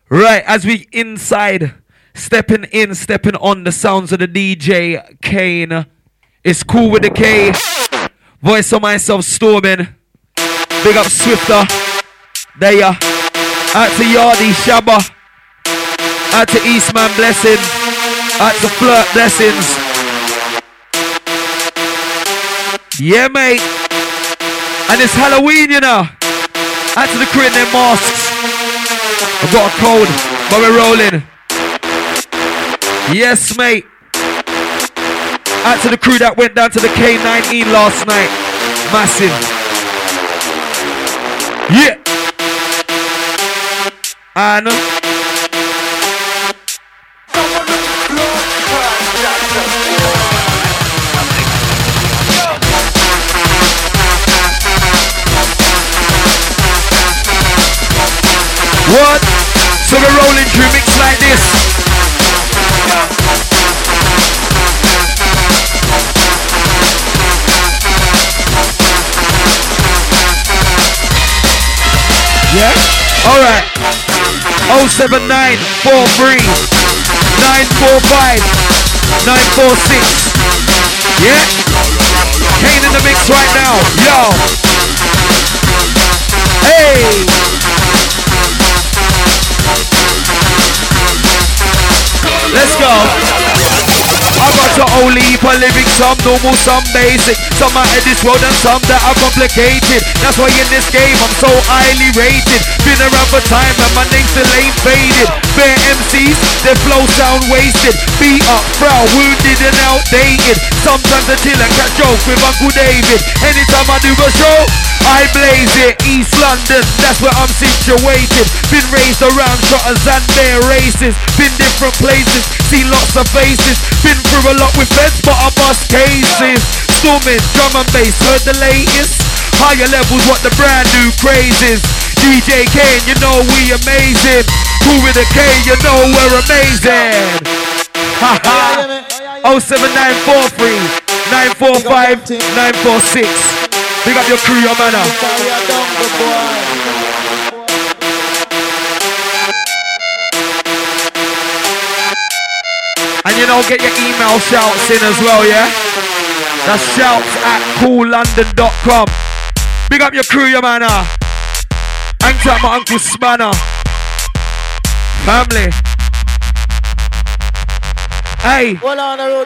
Right, as we inside, stepping on the sounds of the DJ Kane. It's cool with the K. Voice of myself, Storming. Big up Swifter. There ya. Out to Yardy, Shabba. Out to Eastman, blessing. Out to Flirt, blessings. Yeah, mate. And it's Halloween, you know. Out to the crew in their masks. I've got a cold, but we're rolling. Yes, mate. Out to the crew that went down to the K19 last night. Massive. Yeah. And what? So we're rolling through mix like this. Yeah? Alright. 079 43 945 946. Yeah? Kane in the mix right now. Yo. Hey. Let's go. I got to only heap of living, some normal, some basic. Some out of this world and some that are complicated. That's why in this game I'm so highly rated. Been around for time and my name still ain't faded. Bare MCs, their flow sound wasted. Beat up, proud, wounded and outdated. Sometimes I chill and catch joke with Uncle David. Anytime I do a show, I blaze it. East London, that's where I'm situated. Been raised around trotters and their races. Been different places, seen lots of faces. Been through a lot with feds, but I bust cases. Storming, drum and bass, heard the latest. Higher levels, what the brand new craze is. DJ Kane, you know we amazing. Cool with a K, you know we're amazing. Haha. 07943 945 946. Big up your crew, your manner. And you know, get your email shouts in as well, yeah? That's shouts@coollondon.com. Big up your crew, your manner. Thanks to my Uncle Spanner. Family. Hey. Well on the road,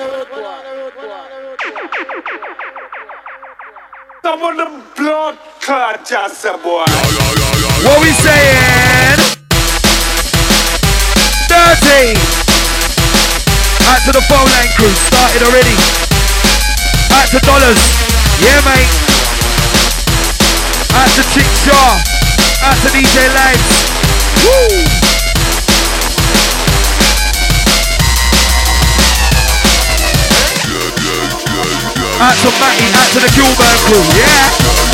Some of them blood clot just a boy. What we saying? 30. Out to the phone line crew, started already. Out to Dollars, yeah mate. Out to Chick Shaw, out to DJ Lives. Woo! Out to Matty, out to the Kilburn crew, yeah.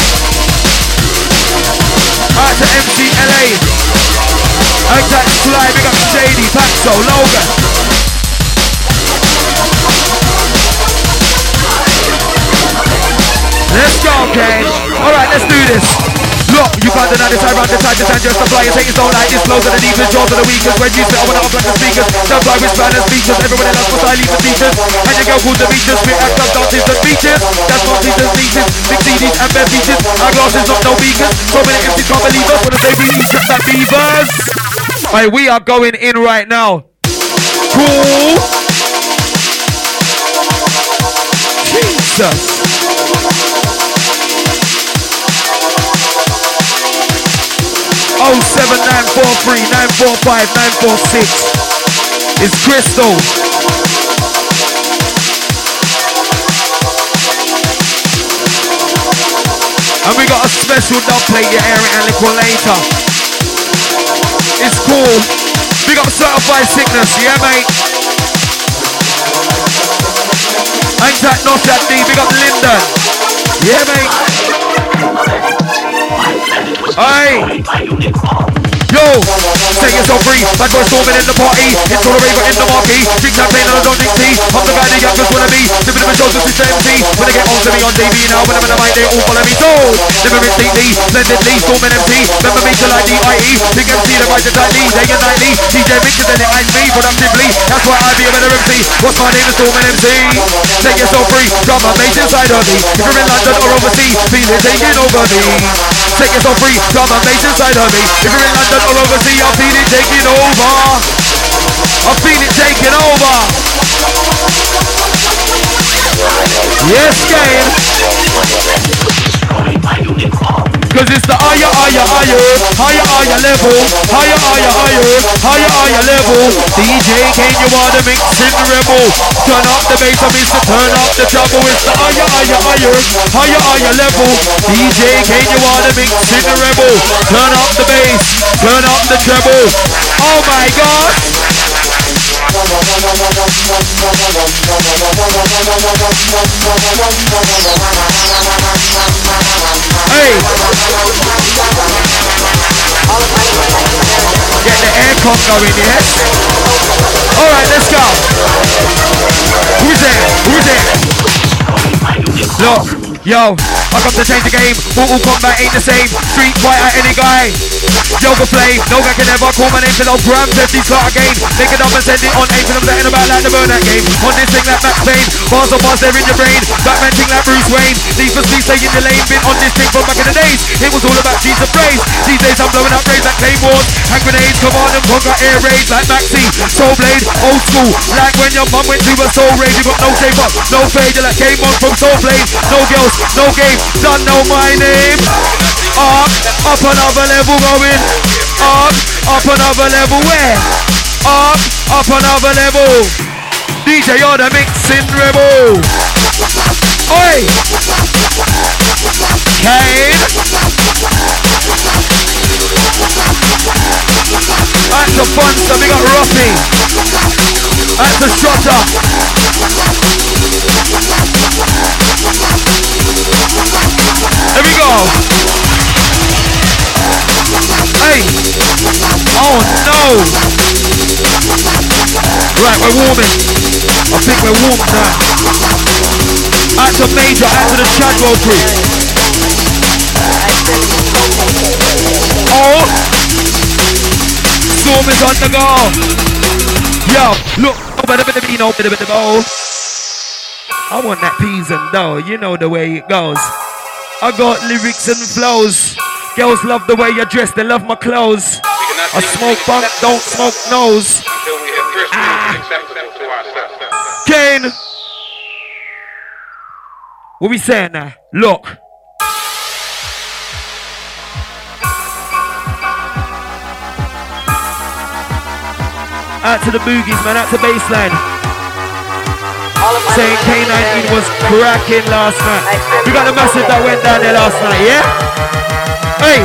Out to MCLA. Out to Sly, big up Shady, Paxo, Logan. Let's go, Kane. Alright, let's do this. Look, you can't deny this, I run the side, this and just apply it, take it slow like this, flows are the deepest, jaws are the weakest. When you sit over the up like the speakers, that's why we span and speeches. Everyone else was highly for teachers. And your girl called the beaches, we act up dances and beaches. That's not teachers, nieces, big CDs and bare beaches. Our glasses not no beakers. So many MCs can't believe us, when they really trap that beavers. Alright, we are going in right now. Cool. Jesus. Oh, 7943 945 946. It's Crystal. And we got a special dub plate, you're airing and liquor later. It's cool. We got Certified Sickness, yeah mate. Thanks that Nosh that D, big up Lyndon. Yeah mate. Hey! Yo! Yo, say yourself free. Bad boy storming in the party. It's all the raver in the marquee. Drink champagne and I don't drink tea. I'm the guy the youngest wanna be. Living in the shows with this MC. When they get on to me on TV now, when I'm in the mic, they all follow me. So, living in TV, splendidly, storming MC. Remember me till I D.I.E. Big MC, the right to tightly, day and nightly. DJ Mixes and it ain't me, productively. That's why I be a better MC. What's my name is Storming MC. Take yourself free. Drum and bass inside of me. If you're in London or overseas, feel it taking over me. Take yourself free. Drum and bass inside of me. If you're in London or overseas, I feel it taking over. I feel it taking over. Yes, game. Cause it's the higher level. Higher level. DJ Kane, you are the mixing rebel. Turn up the bass, I mean to turn up the trouble. It's the higher level. DJ Kane, you are the mixing rebel. Turn up the bass, turn up the treble. Oh my God. Hey, get the aircon going, yes? Alright, let's go. Who's there? Look, yo, I come to change the game. Mortal Kombat ain't the same. Street fighter, any guy. Yoga flame, no guy can ever call my name till I'll grab 50 slot again. Make it up and send it on 8 and I'm letting about like the Burnout game. On this thing like Max Payne, bars on bars, they're in your brain. Batman thing like Bruce Wayne. Need for speed, stay in the lane. Been on this thing from back in the days. It was all about cheese and praise. These days I'm blowing up rays like Claymores. Hand grenades, command and conquer air raids like Maxi. Soul Blade, old school. Like when your mum went to a soul raid. You got no shape up, no fade. You like came on from Soul Blade. No girls, no game. Don't know my name. Up another level going. Up another level where? Up another level. DJ, you're the mixing rebel. Oi! Kane. That's a Bunster, we got Ruffy. That's a Shotter. There we go. Hey! Oh no! Right, we're warming. I think we're warm now. Out to Major, out to the Chadwell crew. Oh! Storm is on the go. Yo, look. I want that peas and dough. You know the way it goes. I got lyrics and flows. Girls love the way you dress, they love my clothes. I smoke bunk, don't smoke nose. Kane! What we saying now? Look. Out to the boogies, man, out to baseline. Saying K19 was cracking last night. We got a massive that went down there last night, yeah? Hey!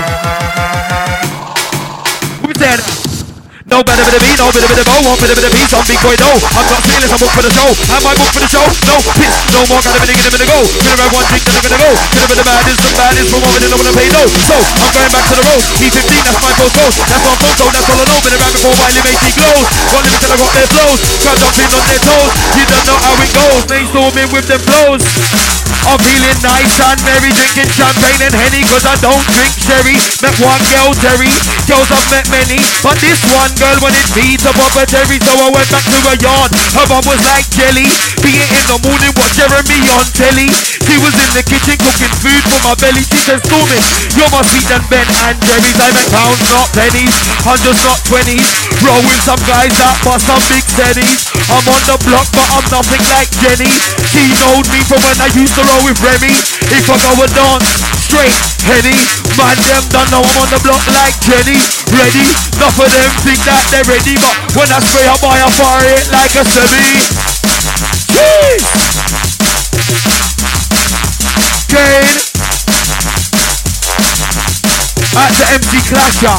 What we saying? No better bit of me, no bit of bow, one bit of peace, I'm big boy, no. I'm not fearless, I'm booked for the show. Am I booked for the show? No, piss, no more, gotta be gonna go. Gonna have one drink, then I'm gonna go. Gonna be the baddest from over, then I'm gonna pay no. So, I'm going back to the road. E15, that's my postcode. That's my phone, so that's all I know. Been around before Wiley made me glows. Got limits till I got their flows. Crowd jumping on their toes. You don't know how it goes. They storming with them flows. I'm feeling nice and merry, drinking champagne and Henny, cause I don't drink sherry. Met one girl, Terry, girls I've met many, but this one girl wanted me to pop a cherry, so I went back to her yard. Her mum was like jelly, be it in the morning, watch Jeremy on telly. She was in the kitchen cooking food for my belly. She said, Stormy, you're my sweet and Ben and Jerry's. I make pounds, not pennies, hundreds, not 20s. Roll with some guys that bust some big steadies. I'm on the block, but I'm nothing like Jenny. She knowed me from when I used to roll with Remy. If I go a dance, straight, Henny. Man, them don't know I'm on the block like Jenny. Ready? Enough of them think that they're ready, but when I spray I buy a fire it like a semi. Jeez! Kane. At the MC Clasher.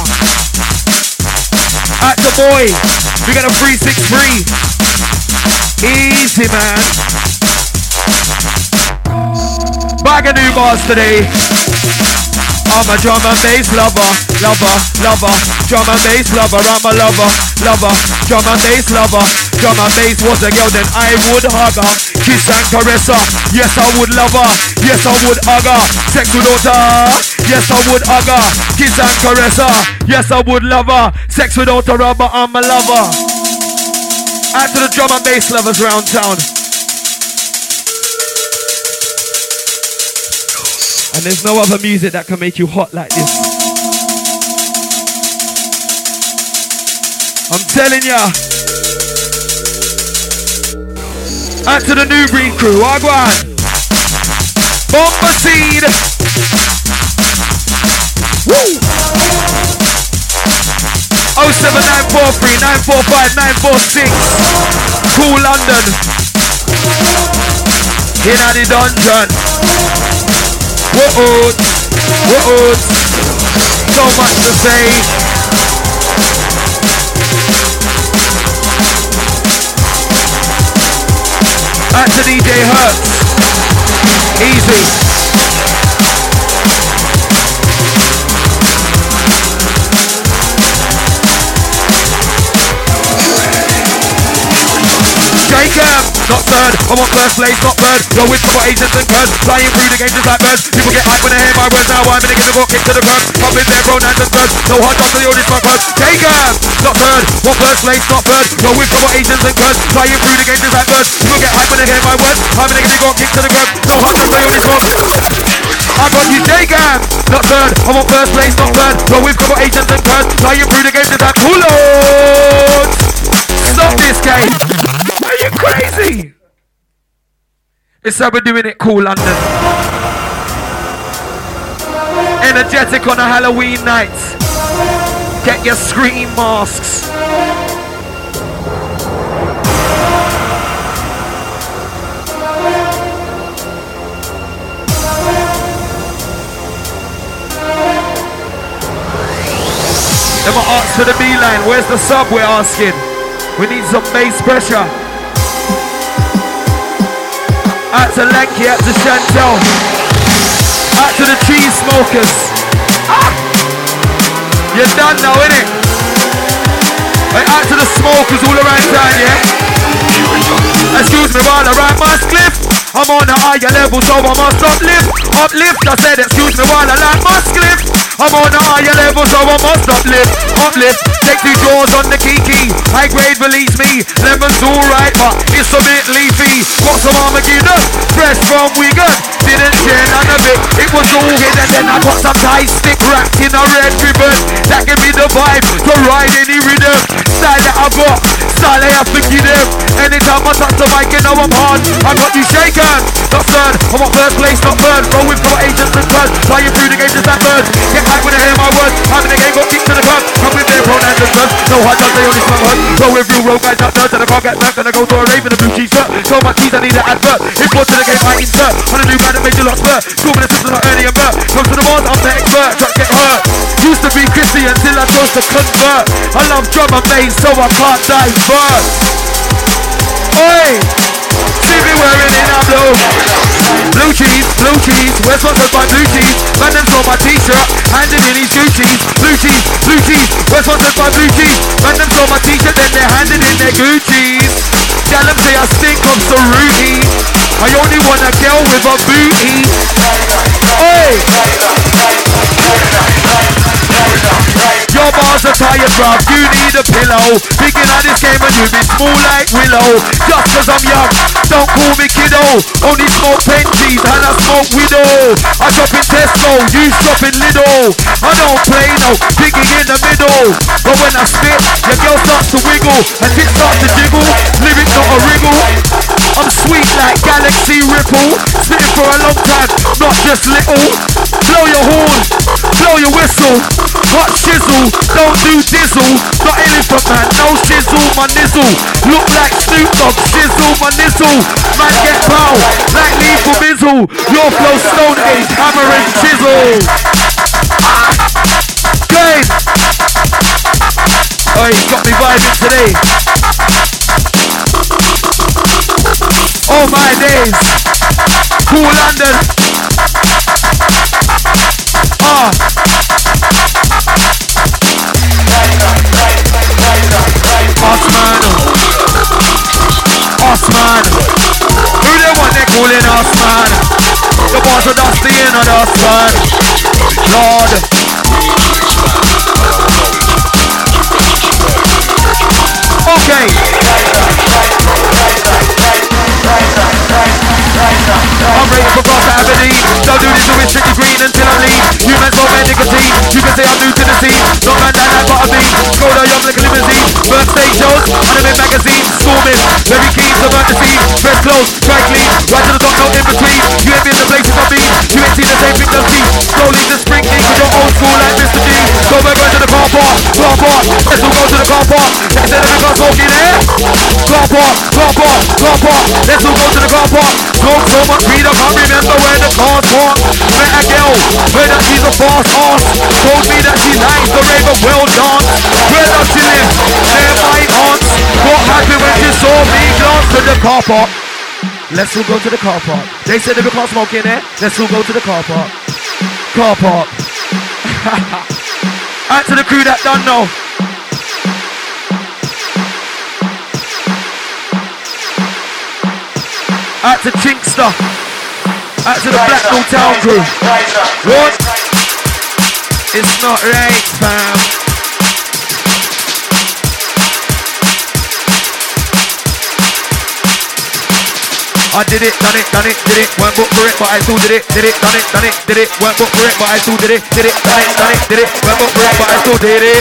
At the boy. We got a 363. Easy, man. Bag of new bars today. I'm a drum and bass lover, lover, lover. Drum and bass lover, I'm a lover, lover. Drum and bass lover. Drum and bass was a girl, then I would hug her, kiss and caress her. Yes, I would love her. Yes, I would hug her. Sex without her. Yes, I would hug her, kiss and caress her. Yes, I would love her. Sex without her, but I'm a lover. Out to the drum and bass lovers round town. And there's no other music that can make you hot like this. I'm telling ya. Out to the New Breed crew, Wagwan. Bomber Seed. Woo. 07943 945 946. Cool London. In at the dungeon. Whoa, whoa. So much to say. Out to DJ Hertz. Easy. Jacob, not third, I want first place, not third. Go with for agents and curds, flying through the games just like birds. People get hype when they hear my words, now I'm gonna give the book kick to the curb. Pop in their pronouns and birds, no hard job to the audience, my birds. Jacob, not third, want first place, not third. Go with for agents and curds, flying through the games just like birds. People get hype when they hear my words, I'm gonna give the book kick to the curb. No hard job to the audience, my I got you, Jacob, not third, I want first place, not third. Go with for agents and curds, flying through the games just like cool on. Stop this game. Are you crazy? It's how we're doing it, Cool London. Energetic on a Halloween night. Get your scream masks. Them are asks for the B-line. Where's the sub, we're asking? We need some bass pressure. Out to Lanky, out to Chantel. Out to the cheese smokers. Ah! You're done now, innit? Hey, out to the smokers all around town, yeah? Excuse me while I ride my cliff. I'm on a higher level, so I must uplift. Uplift, I said excuse me while I like my cliff. I'm on a higher level, so I must uplift. Uplift, take 2 jaws on the kiki. High grade release me. Lemon's alright, but it's a bit leafy. Got some Armageddon, fresh from Wigan. Didn't share none of it, it was all hidden. Then I got some tie stick wrapped in a red ribbon. That give me the vibe to ride any rhythm. Style that I got, style I have to give them. Anytime I touch the mic, you know I'm hard. I got you shaken, not third. I want first place, not third. Roll with my agents and birds. Flying through the game just like birds. Get hype when I hear my words. I'm in the game, got kicked to the curb. Come with their pronouns and verbs. No hard jobs, they only smell hurt. Roll with real road guys, not nerds. And I can't get back. Gonna go to a rave in a blue t-shirt. So much cheese, I need an advert. Import to the game, I insert. On a new man that made you lot spurt. School with a sister like Ernie and Bert. Come to the bars, I'm the expert. Trucks get hurt. Used to be Chrissy until I chose to convert. I love drum and bass, so I can't divert. Oi! See me wearing it, I'm blue. Blue cheese, we're sponsored by Blue Cheese. Man them saw my t-shirt, handing in his Gucci's. Blue cheese, we're sponsored by Blue Cheese. Man them saw my t-shirt, then they're handing in their Gucci's. Tell them say I stink of Saruti. I only want a girl with a booty. Oi! Your bars are tired, bruv, you need a pillow. Picking out this game and you be small like Willow. Just cause I'm young, don't call me kiddo. Only smoke Benjis and I smoke Widow. I shop in Tesco, you shop in Lidl. I don't play no digging in the middle. But when I spit, your girl starts to wiggle and it starts to jiggle. Lyrics not a wriggle. I'm sweet like Galaxy Ripple. Spitting for a long time, not just little. Blow your horn, blow your whistle. Hot shizzle, don't do dizzle. Not elephant man, no shizzle, my nizzle. Look like Snoop Dogg, shizzle, my nizzle. Man get bow, like Lethal Mizzle. Your flow stone age, hammer and chisel. Game. Oh, he's got me vibing today. Oh my days. Cool London. Osman. Who they want they calling Osman? The boss of Dusty in on Osman. Lord. Okay. I'm ready for Cross Avenue. Don't do this to it strictly green until I leave. Humans won't get nicotine. You can say I'm new to the scene. Don't man down that butter bean. Go down young like a limousine. First stage shows, anime magazines. Storming, very keen to burn the scene. Dress clothes, try clean. Right to the top, no in between. You ain't been the places I've been. You ain't seen the same thing I've seen. Slowly the spring thing, cause you're old school like Mr. D. So we're going to the car park. Car park. Let's all go to the car park. Instead of the car smoking there. Car park. Car park. Car park. Let's all go to the car park. Smoke so much weed I can't remember where the car's parked. Met a girl, heard that she's a fast ass. Told me that she likes the rave of well dance. Where does she live? Near my aunt's. What happened when she saw me glance to the car park? Let's all go to the car park. They said that we can't smoke in there. Let's all go to the car park. Car park. Out to the crew that don't know. Out to Chinkster. Out to the Blackpool Town crew. What? It's not right, fam. I did it, done it, did it, weren't booked for it, but I still did it, done it, did it, weren't booked for it, but I still did it, done it, did it, weren't booked for it, but I still did it.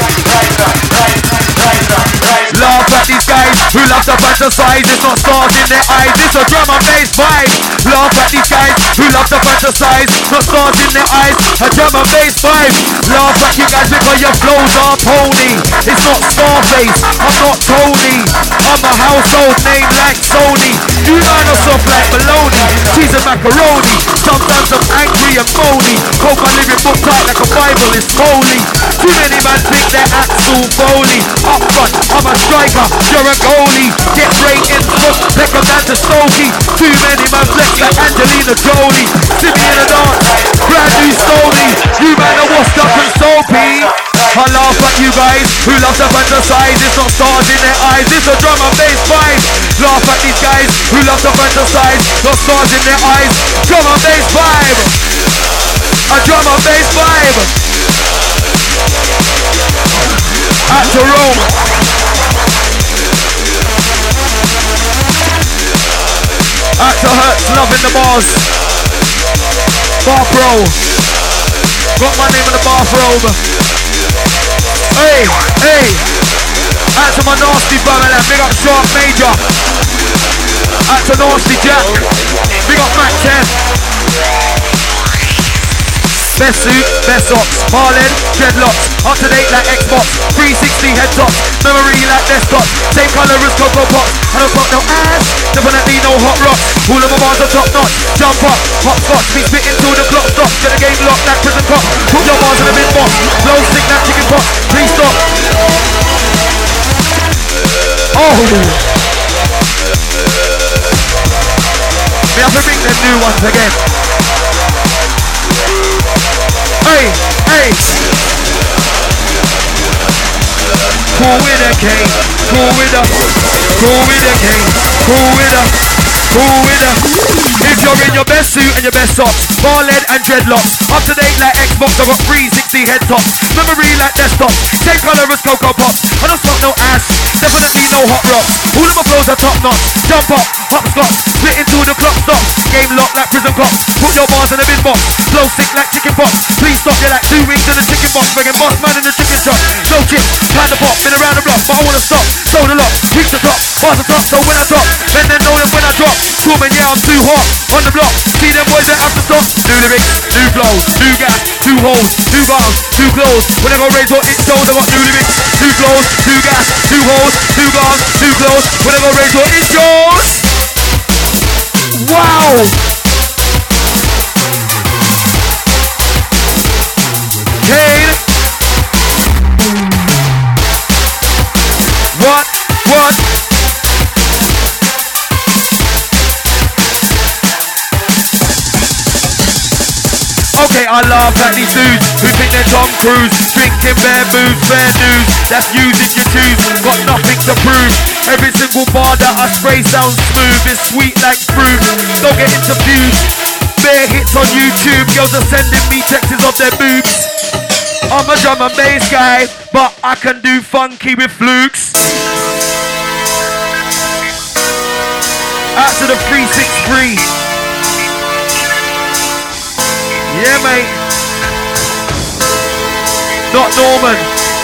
Laugh at these guys who love to fantasize, it's not stars in their eyes, it's a drum and bass vibe. Laugh at these guys who love to fantasize, not stars in their eyes, a drum and bass vibe. Laugh at you guys because your flows are pony, it's not Scarface, I'm not Tony, I'm a household name like Sony. You man are soft like bologna, cheese and macaroni. Sometimes I'm angry and moany. Hope my living book tight like a Bible is holy. Too many man think they're Axel Foley. Up front, I'm a striker, you're a goalie. Get straight in front, pick them down to Stokey. Too many man flex like Angelina Jolie. See me in a dance, brand new Stony. You man are washed up and soapy. I laugh at you guys who love to fantasize, it's not stars in their eyes, it's a drum and bass vibe. Laugh at these guys who love to fantasize, not stars in their eyes, drum and bass vibe. A drum and bass vibe. At to Rome. At to Hertz, loving the bars. Bathrobe. Got my name in the bathrobe. Hey, hey. Out to my nasty brother, big up Sharp Major. Out to Nasty Jack. Big up Mac 10. Best suit, best socks, Marlin, dreadlocks, up to date like Xbox, 360 head tops, memory like desktop, same colour as Cocoa Pops, I don't got no ass, definitely no hot rocks, all of my bars are top notch, jump up, hopscotch, be spitting till the clock stops, get the game locked like prison cop, put your bars in the bin box, blow stick like chicken pot, please stop. Oh! We have to bring them new ones again. Hey, hey. Cool with a cane, cool with a cane, cool with a. If you're in your best suit and your best socks, bar lead and dreadlocks, up to date like Xbox, I got 360 head tops, memory like desktop, same colour as Cocoa Pops, I don't smoke no ass, definitely no hot rocks, all of my flows are top notch, jump up, hopscotch, split into the clock stops, game locked like prison cops, put your bars in the bin box, blow sick like chicken pox, please stop, you're like 2 wings in the chicken box, friggin' boss man in the chicken shop, no chips, kind of pop, been around the block, but I wanna stop, sold a lot, reach the top, bars the top, so when I drop, then they know that when I drop, Storming, yeah, I'm too hot on the block. See them boys that have to stop. New lyrics, new flows, new gas, new holes, new bars, new clothes. When I go raise what it shows, I got new lyrics, new flows, new gas, new holes, new bars, new clothes. When I go raise what it shows. Wow! Kane. What? Okay, I laugh at these dudes who think they're Tom Cruise, drinking bare booze, fair news. That's using your shoes, got nothing to prove. Every single bar that I spray sounds smooth, it's sweet like fruit. Don't get interviewed. Bare hits on YouTube, girls are sending me texts of their boobs. I'm a drum and bass guy, but I can do funky with flukes. Out to the 363. Yeah, mate. Not Norman.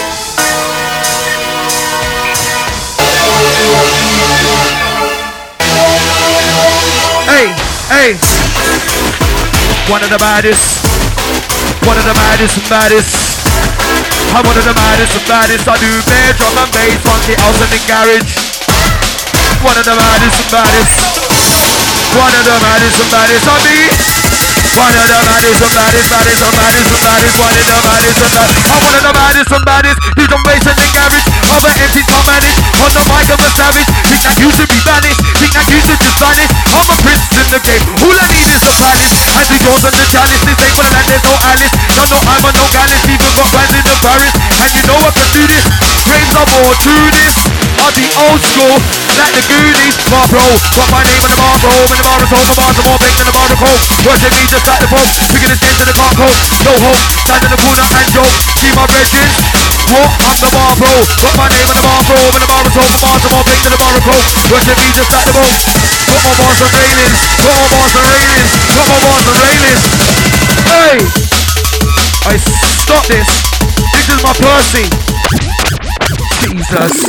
Hey, hey. One of the baddest. One of the maddest and baddest. I'm one of the maddest and baddest. I do bare drum and bass, funky house in the garage. One of the maddest and baddest. One of the maddest and baddest. I mean, one of the maddest and baddest, baddest and baddest and baddest. One of the maddest and baddest. I'm one of the maddest and baddest. Do drum bass in the garage. Other MCs can't manage. On the mic I'm a savage. Think that you should be banished. Think that you should just vanish. I'm a prince in the game. All I need is a palace. And the doors and the chalice. This ain't for the land, there's no Alice. No, no, I'm a no gallus. Even got bands in the Paris. And you know I can do this. Brains are more true this. I'll be old school, like the Goonies. Bar bro, got my name in the bar bro. In the bar is home, my bars are more baked than the bar of coke. Worship me just like the Pope. Picking the skin to the car coat. No hope, stand in the corner and joke. See my brethren. What? I'm the bar bro. Got my name in the bar bro. In the bar is home, my bars are more baked than the bar of coke. Worship me just like the Pope. Got my bars and railings. Got my bars and railings. Got my bars and railings. Hey! I stop this. This is my Percy. Jesus.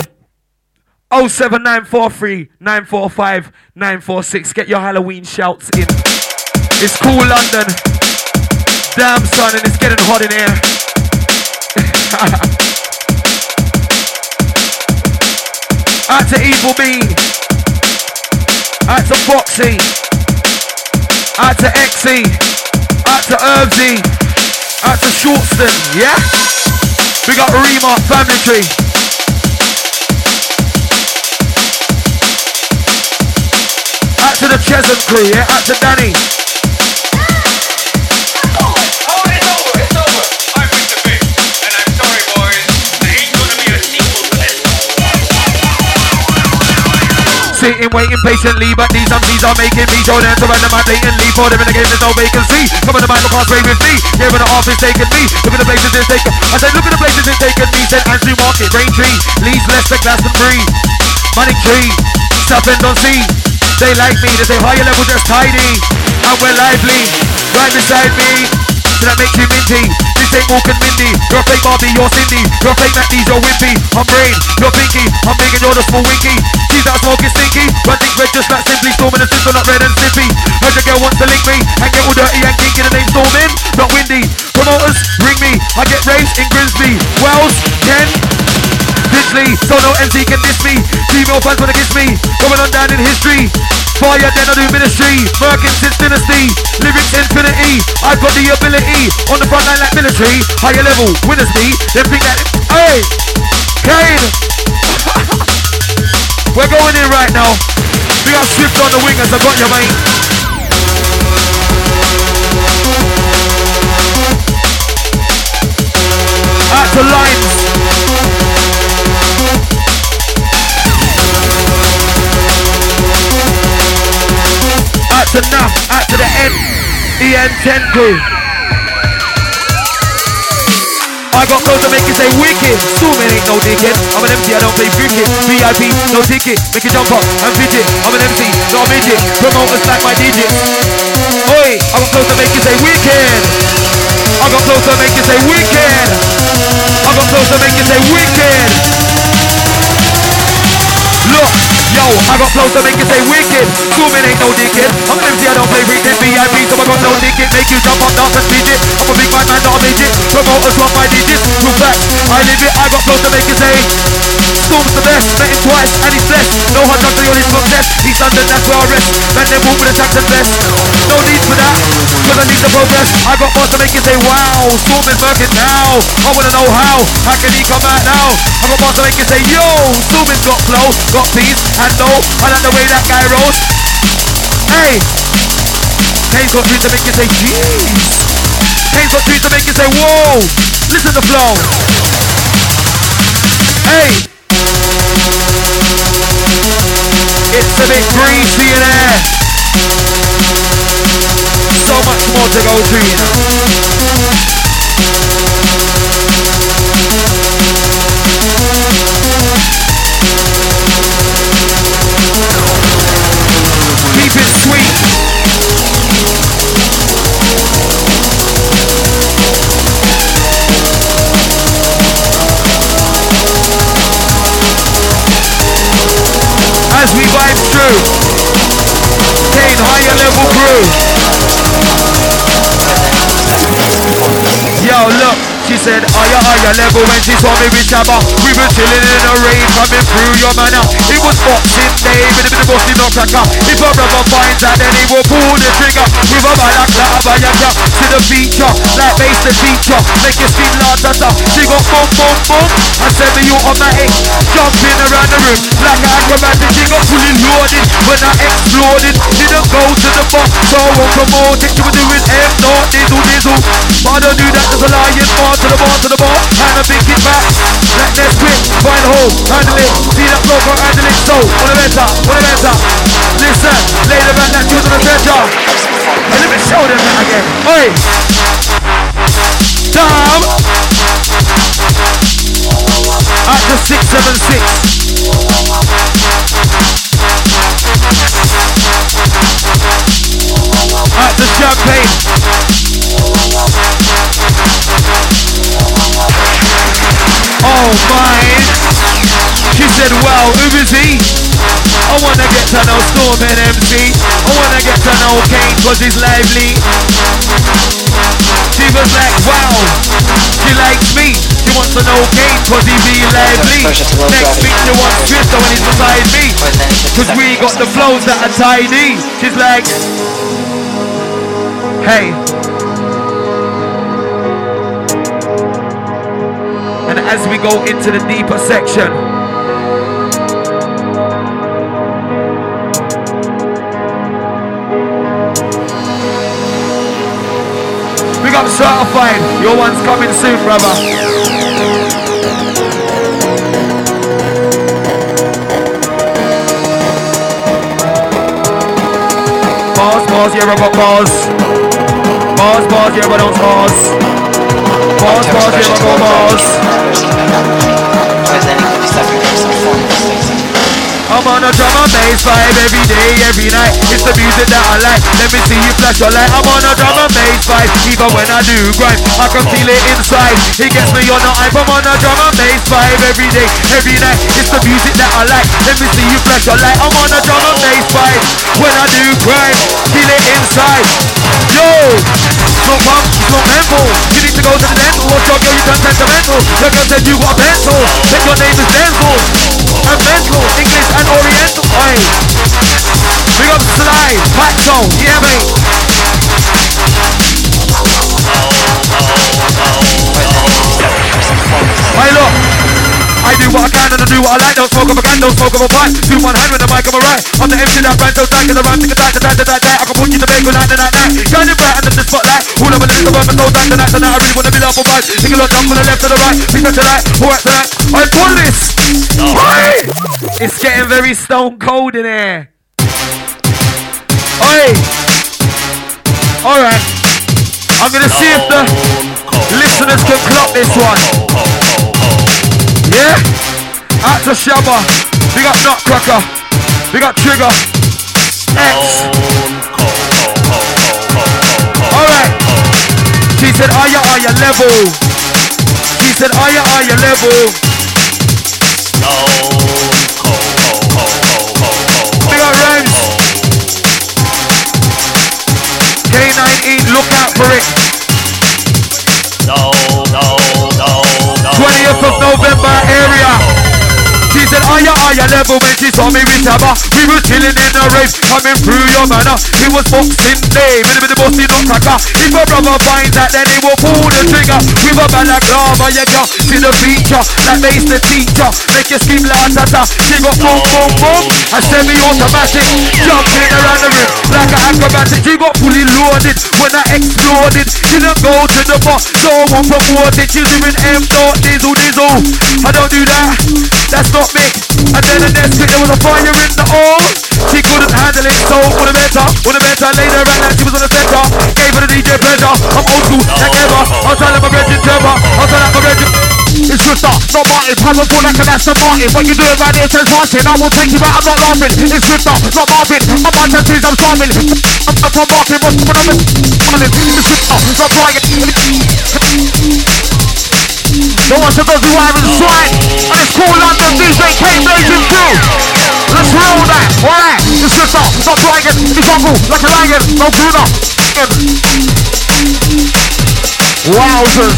07943 945 946. Get your Halloween shouts in. It's cool London. Damn son, and it's getting hot in here. Out to Evil B. Out to Foxy. Out to Exy. Out to Herbsy. Out to Shortston. Yeah? We got Remark Family Tree. Out to the Chesant crew, yeah? Out to Danny. Oh, it's over. I'm Mr. Big, and I'm sorry, boys. There ain't gonna be a sequel to this. Sitting, waiting patiently, but these MCs are making me show them to random and blatantly. For them in the game, there's no vacancy. Come on the mic, no can't stay with me. Yeah, when the office taking me. Look at the places it's taken. I said, look at the places it's taken me. Said Andrew Market, Braintree, Leeds, Leicester, Glastonbury, Money Tree, Southend on Sea. They like me, they say higher level just tidy. And we're lively, right beside me. So that makes you minty. This ain't Walk and Mindy. You're a fake Barbie, you're Cindy. You're a fake Matties, you're Wimpy. I'm Brain, you're Pinky. I'm big and you're the small Winky. She's out smoking stinky. Run things red just like Simply. Storming the system, not red and snippy. Heard your girl wants to link me and get all dirty and kinky. The name Storming, not Windy. Promoters, ring me. I get raised in Grimsby. Wells, Ken, Ditchley. So no MC can diss me. Female fans wanna kiss me. Going on down in history. Fire, then I do ministry. Merkin since dynasty. Lyrics infinity. I've got the ability. On the front line like military. Higher level, winners me. Then think that. Hey! Kane! We're going in right now. We got Swift on the wingers. I got you, mate. Out to Lines. Out to Nuff, out to the EN10 crew. I got close to make you say wicked. Zooming ain't no dickhead. I'm an MC, I don't play cricket. VIP, no ticket. Make you jump up and fidget. I'm an MC, not a midget. Promoters like my digits. Oi, I got close to make you say wicked. I got close to make you say wicked. I got close to make you say wicked. Look, yo, I got close to make you say wicked. Zooming ain't no dickhead. I'm an MC, I don't play cricket. VIP, so I got no ticket. Make you jump up, dance and fidget. I'm a big man, not a midget. Promoters want my digits. True facts, I live it. I got close to make you say Storm's the best, met him twice and he's blessed. No hot dog to your contest. East London, that's where I rest. Man, they walk with a Jackson vest. No need for that, cause I need to progress. I got more to make you say wow. Storm is working now. I wanna know how can he come out now? I got more to make you say yo. Storm has got flow, got peace, and no, I like the way that guy rolls. Hey, Kane's got things to make you say jeez. Kane's got trees to make you say, whoa. Listen to the flow. Hey. It's a bit greasy in there. So much more to go through, you know. Keep it sweet. As we vibe through, Kane higher level crew. Yo, look, she said higher level when she saw me with Shabba. We were chilling in a rain coming through your manor. It was Boxing Day with a bit of busting no cracker. If a brother finds out, then he will pull the trigger with a balaclava yaka to the feature, like bass the teacher, make your skin la-ta-ta. She got boom boom boom. I said the automatic, jumping around the room like an acrobatic. She got fully loaded when I exploded. Didn't go to the box, so I won't promote it. She was doing F-Note, dizzle. But I don't do that, there's a lion bar to the bar, and a big hit back. Let this quick, find a hole, handle it. See that bloke, I'll handle it. So, wanna better. Listen, later man, that choose on the treasure. And let me show them that again. Oi! Down! At the 676. At the champagne. Oh my. She said, wow, who is he? I wanna get to know Storm and MC. I wanna get to know Kane cause he's lively. She was like, wow, she likes me. She wants to know Kane cause he be lively. Next thing she wants Twister when he's beside me. Cause we got the flows that are tidy. She's like, hey. And as we go into the deeper section, we got certified. Your one's coming soon, brother. Bars, yeah, I got bars. Bars, yeah, I don't bars. Bars, yeah, I got bars. I'm on a drum and bass vibe every day, every night. It's the music that I like. Let me see you flash your light. I'm on a drum and bass vibe. Even when I do grind, I can feel it inside. It gets me on the hype. I'm on a drum and bass vibe every day, every night. It's the music that I like. Let me see you flash your light. I'm on a drum and bass vibe. When I do grind, feel it inside. Yo! It's not punk, it's not mental. You need to go to the dental. Watch your girl, you turn sentimental. Your girl said you got a pencil. Then your name is Denzel. And mental, English and Oriental. Oi. Big up Sly, Paxo, yeah mate. Hey look, I do what I can and I do what I like. Don't smoke up a can, don't smoke up a pipe. Do one hand with the mic on my right. I'm the MC that brand so tight, cause I rhyme, take a tight, I can put you to bed with night. Shining bright under the spotlight. All of my lyrics are so tight tonight. I really wanna be love for vibes. Take a look down from the left to the right. Pick up tonight, alright tonight. I call this. Oi! It's getting very stone cold in here. Oi! Alright. I'm gonna see if the listeners can clock this one. Yeah? Out to Shabba. Big up Nutcracker. Big up Trigger. X. Alright. She said, are you level? She said, are you level? Big up Rhymes. K19, look out for it. 20th of November area. She said, are higher level when she saw me with Tabba. We were chilling in the rave, coming through your manor. It was Boxing Day, with the bossy no cracker. If a brother finds that, then he will pull the trigger. With a balaclava, you can see the feature. That makes the teacher, make you scream like tata. She got boom, boom, boom, a semi-automatic. Jumping around the rim, like an acrobatic. She got fully loaded when I exploded. Didn't go to the bar, so I won't promote it. She's doing M. Diesel. I don't do that, that's not me. And then the next thing, there was a fire in the hole. She couldn't handle it, so with a better, later ran like she was on the center. Gave her the DJ pleasure, I'm old school, like ever. I'll tell her my Reggie Trevor, I'll tell her my Reggie. It's Rifter, not Martin, haven't feel like an Aston Martin. What you doing right here, says Martin, I will take you out, I'm not laughing. It's Rifter, not Marvin, I'm on tattoos, I'm starving. I'm not from Martin, what's the one I'm in? It's Rifter, not Brian. No one said those who are inside. And it's called London DJ K Blazing 2. Let's roll that, alright. It's Rifter, not Brian, it's Uncle, like a lion, no Bruno. Wowzers.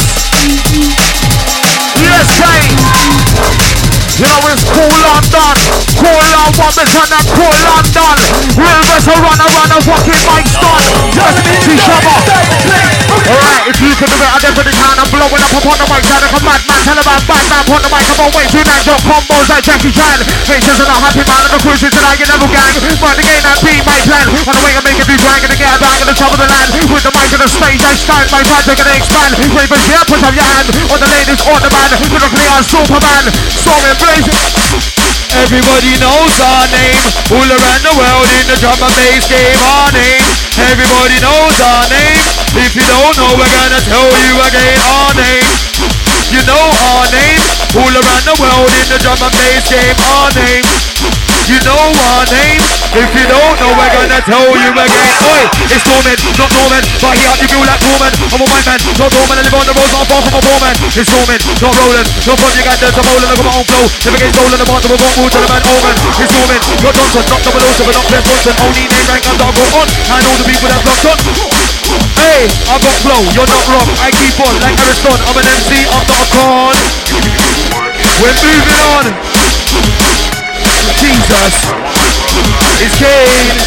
Yes, Kane. You know it's cool London. Cool on one mission and cool London. Real better run a fucking mic stun. Just each other. Alright, if you can do it, I definitely can. I'm blowing up upon the mic, sound like a madman. Tell about Batman upon the mic. I'm on way to 9 combos like Jackie Chan. Faces and a happy man and the cruising tonight. You never gang. But the game that be my plan. On the way I make it do drag and to get a bang on the top of the land. With the mic on the stage, I stand. My project gonna expand. Ravens here, put up your hand. On the ladies, on the man. You're looking at Superman. Storming blazing. Everybody knows our name. All around the world in the drum and bass game, our name. Everybody knows our name. If you don't know, we're gonna tell you again our name. You know our name. All around the world in the drum and bass game, our name. You know our name. If you don't know, we're gonna tell you again. Oi, it's Norman, not Norman, but he out you feel like Norman. I'm a white man, not Norman. I live on the roads, not far from a poor man. It's Norman, not Roland, not from you guys. There's a rolling, look at my own flow. Never get stolen, I'm on to a got move to the man Omen. It's Norman, not Johnson, not 007, not Cliff Johnson. Only name rank and I'll go on. And all the people that's locked on. Hey, I got flow, you're not wrong. I keep on like Ariston. I'm an MC, I'm not a con. We're moving on. Jesus, it's Kane.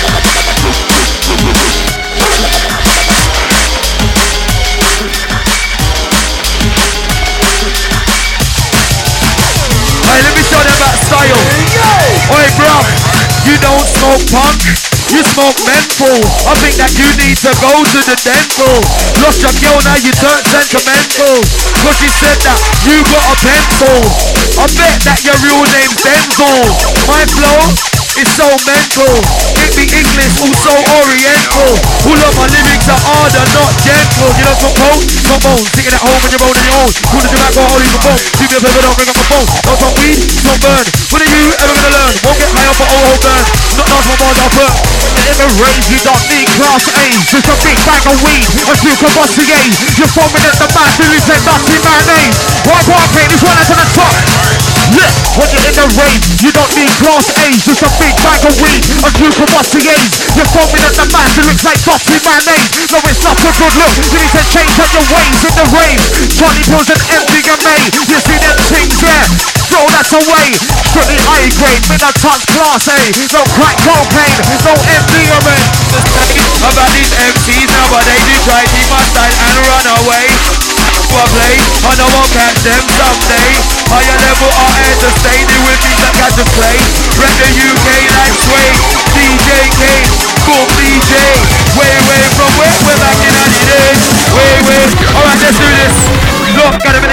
Hey, let me show them that style. Oi, bruv, you don't smoke punk, you smoke menthol. I think that you need to go to the dental. Lost your girl, now you turn sentimental. Cause she said that you got a pencil. I bet that your real name's Denzel. My flow is so mental. It be English, also Oriental. All of my lyrics are harder, not gentle. You don't smoke cold, smoke bones. Sitting at home and you're rolling your own. Cool as your back, got hold of your phone. Do me a favor, don't bring up my phone. Don't smoke weed, don't burn. When are you ever gonna learn? Won't get high up for old burn. Not nice my bars I'll put. In the rage, you don't need class A. Just a big bag of weed, a few Courvoisier. You're foaming at the mouth, you say nasty mayonnaise. One pain, this one out to the top. Yeah, when you're in the rave, you don't need class A's. Just a big bag of weed, a few Courvoisiers. You're foaming at the mouth, it looks like nasty mayonnaise. No, it's not a good look, you need to change up your ways in the rave. Johnny Pills and MDMA, you see them things there. Throw that away, strictly high grade, me not touch class A. No crack cocaine, no MDMA. About these MCs nowadays, you try to keep my style and run away. I play, I know I'll catch them someday. Higher level are here to stay, they with me that catch a play. Rep the UK like Sway, DJ K, boom DJ. Way from where we're back in the days. Way. Alright, let's do this. Look, got a minute.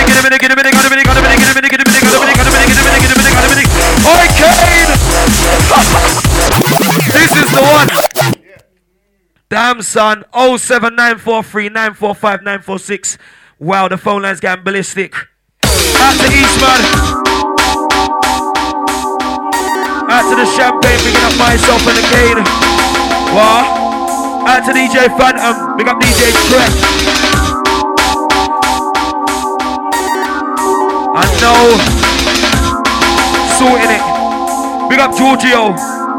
Oi, Kane! This is the one. Damn son, 07943945946. Wow, the phone line's getting ballistic. Out to Eastman. Out to the champagne, picking up myself and the Kane. What? Out to DJ Phantom, pick up DJ Trek. I know. Sorting it. Big up Giorgio.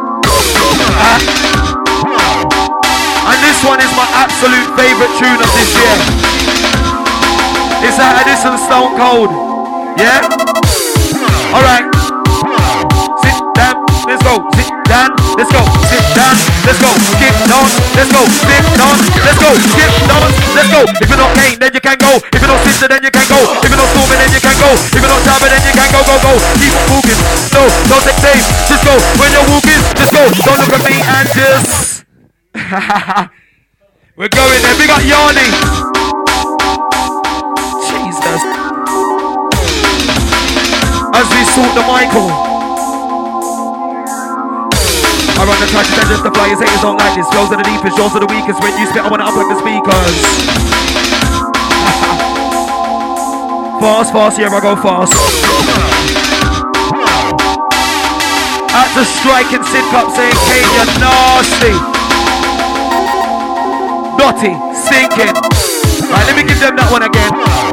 And this one is my absolute favourite tune of this year. It's out of this and Stone Cold. Yeah? Alright. go. If you're not Kane, then you can go. If you're not Sister, then you can go. If you're not Stormy, then you can go. If you're not Jabba, then you can go, go, go. Keep on walking. No, don't take safe. Just go. When you're walking, just go. Don't look at me and just. We're going there. Big up Yanni. Jesus. As we sort the Michael. I run the track to justify his haters don't like this. Flows are the deepest, yours are the weakest. When you spit, I wanna unplug the speakers. Fast, fast, here I go fast. At the striking sit cup saying, Kane, you're nasty. Naughty, stinking. Right, let me give them that one again.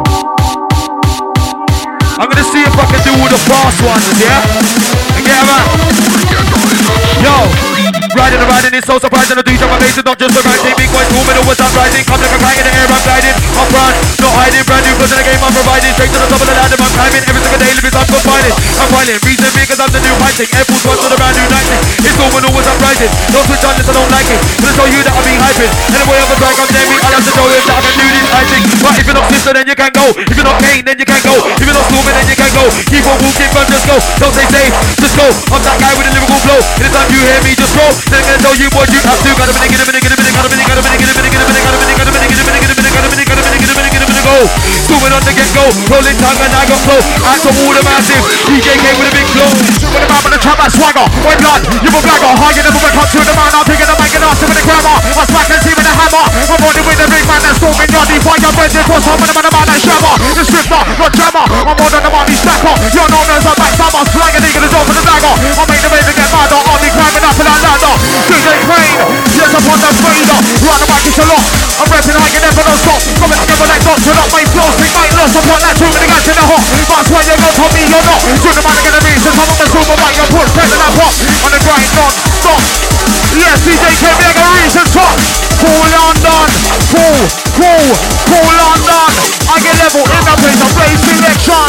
I'm gonna see if I can do all the fast ones, yeah? And get them out. Yo, riding and riding is so surprising. I do jump amazing, not just a rising. Big boys moving always I'm rising. Come like a kite in the air, I'm gliding. I'm front, not hiding. Brand new cause in the game I'm providing. Straight to the top of the ladder, I'm climbing. Every single day, living I'm confining. I'm fighting, reason because I'm the new fighting. Air Force One to the brand new 90. It's moving always I'm rising. Don't switch on this, I don't like it. Gonna show you that I'll be hyping. Anyway, I'm a drag, I'm naming. I'll have to show you that I can do this, I think. But if you're not Sister, then you can go. If you're not Kane, then you can go. If you're not Stormy, then you can go. Keep on walking, but just go. Don't say safe, just go. I'm that guy with a lyrical flow. Anytime you hear me, just roll. Then I'm gonna tell you what you have to. Got a minute, get a minute, get a minute, got a minute, got a minute, get a minute, get a minute, got a minute, got a minute, get a minute, get a minute, got a minute, got a minute, get a minute, get a minute, go. Zooming on the get go, rolling tongue and I got flow. Out to all the massive, DJ K with a big flow. When the man with the trap, I swagger. When blood, you will blagger. High in the movement, come to the man. I'm taking the mic and asking with the grammar. I smack and see with the hammer. I'm running with the big man that's storming yardie. Fire breathing for some of the man that's shabber. The swifter, not jammer. I'm more than the money stacker. You're known as a backstabber. Flying a nigga the door for the dagger. I'll make the raven get madder. I'll be climbing up in that ladder. DJ Crane, yes upon the fader. Run the mic, it's a lot. I'm rapping high and never no stop. Coming together like dots. You're not my flow. Sing my loss upon that too many guys in the hot. That's why you're gonna tell me you're not. Shoot the man again to me. Since I'm on the super mic, you're put pressure that pop. On the grind, non-stop. Yes, DJ K, me like a reason top. Cool London. Cool London. I get level in the place. I play selection.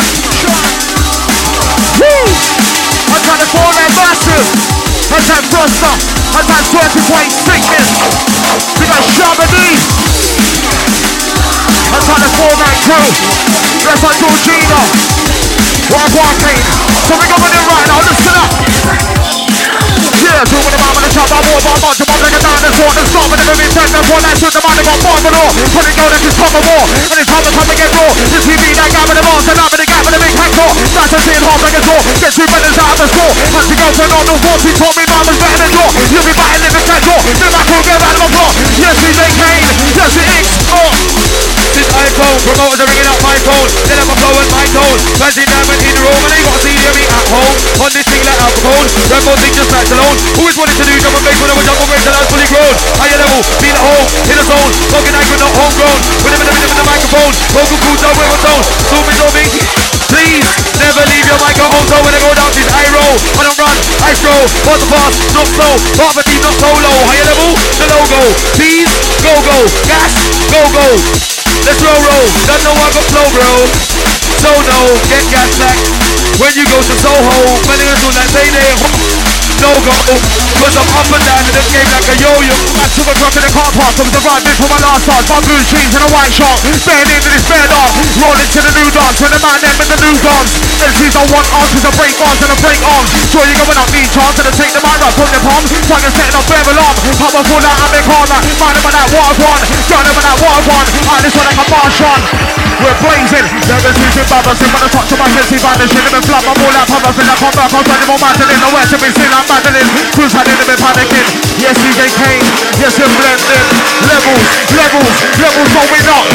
Woo! I'm trying to call that massive. Attack Froster. Attack 20-point sickness. We got Shabadee. I'm trying to call that crew. That's like Georgina. What Kane. So we going in right now. Listen up. Yeah, two with the man on the top, I'm more about much, I'm like a dinosaur, the stop, and never been turned up, one night, shoot the man, they got bomb and all, put it go, this is cover war, and it's time to get raw, this TV, that guy with the boss, and I'm in the gap with the big hacksaw, that's a scene, half like a door, get 2 minutes out of the score, as you go, turn on the wall, she told me mom was better than door, you'll be batting in the cat door, then I could get out of the floor, yes, DJ Kane, yes, it is, this iPhone, promoters are ringing up my phone, then I'm a flow and my tone, fancy diamond in the room, and they got to see me at home, on this thing like alcohol, Rambo thing just like alone. Who is wanting to do double bass when I was jungle break till I was fully grown? Higher level, feel at home, in the zone, talking like we're not homegrown. With a minute with the microphone, vocal cool down with a tone. Zooming, please, never leave your microphone. So when I go down this I roll, I don't run, I stroll, pass the pass, not slow, part of the team not solo. Higher level, the logo, please, go, gas, go. Let's roll, don't know I got flow bro. So no, get gas back. When you go to Soho, many of them that say they no go, cause I'm up and down in this game like a yo-yo. I took a drop in the car park, comes the right bit from my last start. My blue jeans and a white shark, bend into this bed on, roll into the new dance, when the man them in the new dance. MCs don't want answers, a break bars and a break arms. Sure you going up, need chance, and I take the mic right from the palm. Fucking setting up bare alarm, pop a full out and make hard like, mind them on that water one, join them on that water one. This one like a Martian, we're blazing. Never teaching bubbles, if I touch to my head, see vanishing, them and flap, I'm all out, pop up in that come back, I'm running more mountain in the west, and we see I'm battling, cruise had in bit panicking. Yes, DJ Kane, yes, you're blending. Levels going up.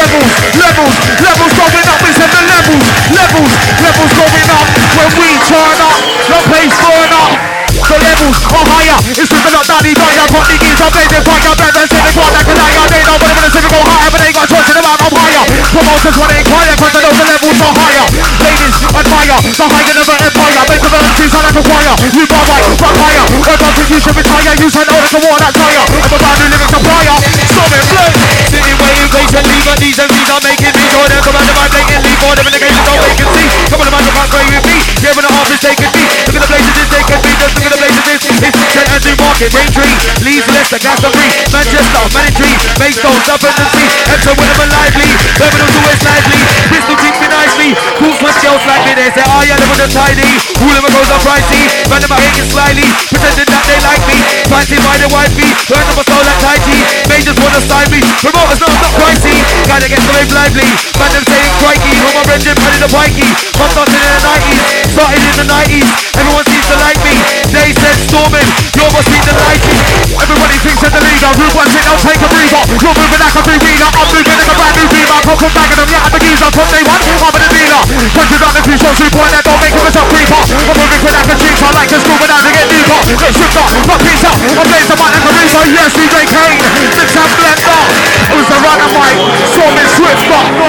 Levels going up. We said the levels going up. When we turn up, the place going up. The levels are higher. It's just a lot daddy diner. Put the gears up, blazing fire. Better than the quad like a liar. They know whatever the city go higher, but they got choice in the amount of higher. Promoters want to inquire, cause they know the levels are higher. Ladies, admire the higher never empire. Make the melodies sound like a choir. You bar right, but higher. I don't think you should retire. You said, oh, it's a war that's higher. I'm about new lyrics supplier. Stop it, play. Sitting waiting patiently, but these MCs are making me join them. Come out of my blatantly for them in the case of no vacancy. Come on, the man who can't play with me. Yeah, when the half is taking me. Look at the places it's taking me. Just look at the places it's set and do more. Market, Braintree, Leeds, Leicester, Glastonbury, Manchester, Manitry, Maidstone, Southampton, Epsom, Wyndham and Lively, Birmingham's always lively, Bristol treats me nicely, Cools my girls like me, they say, oh yeah, live with them tidy, all of them goes on pricey, random I hate it slyly, pretending that they like me, fancy by the wifey, burn up my soul like Tai Chi, majors wanna side me, promoters know I'm not pricey, gotta get the wave lively, man them saying crikey, who my friend Jim had in the pikey, I'm starting in the 90s, started in the 90s, everyone seems to like me, they said storming, you must be delighted, everybody thinks in the leader, Root 1 sit, don't take a breather, you're moving like a three-wheeler, I'm moving like a brand new beamer, come from back of them, yeah, I'm the geezer, from day one, I'm in the dealer, punches out the two shots, 3 point that don't make him a creeper, I'm moving with like a cheater, I like to school without to get deeper, get shifter, not pizza, I'm blaze the mic like a reaper, yes, DJ Kane, mix and blender, who's the runner mic, storming swift,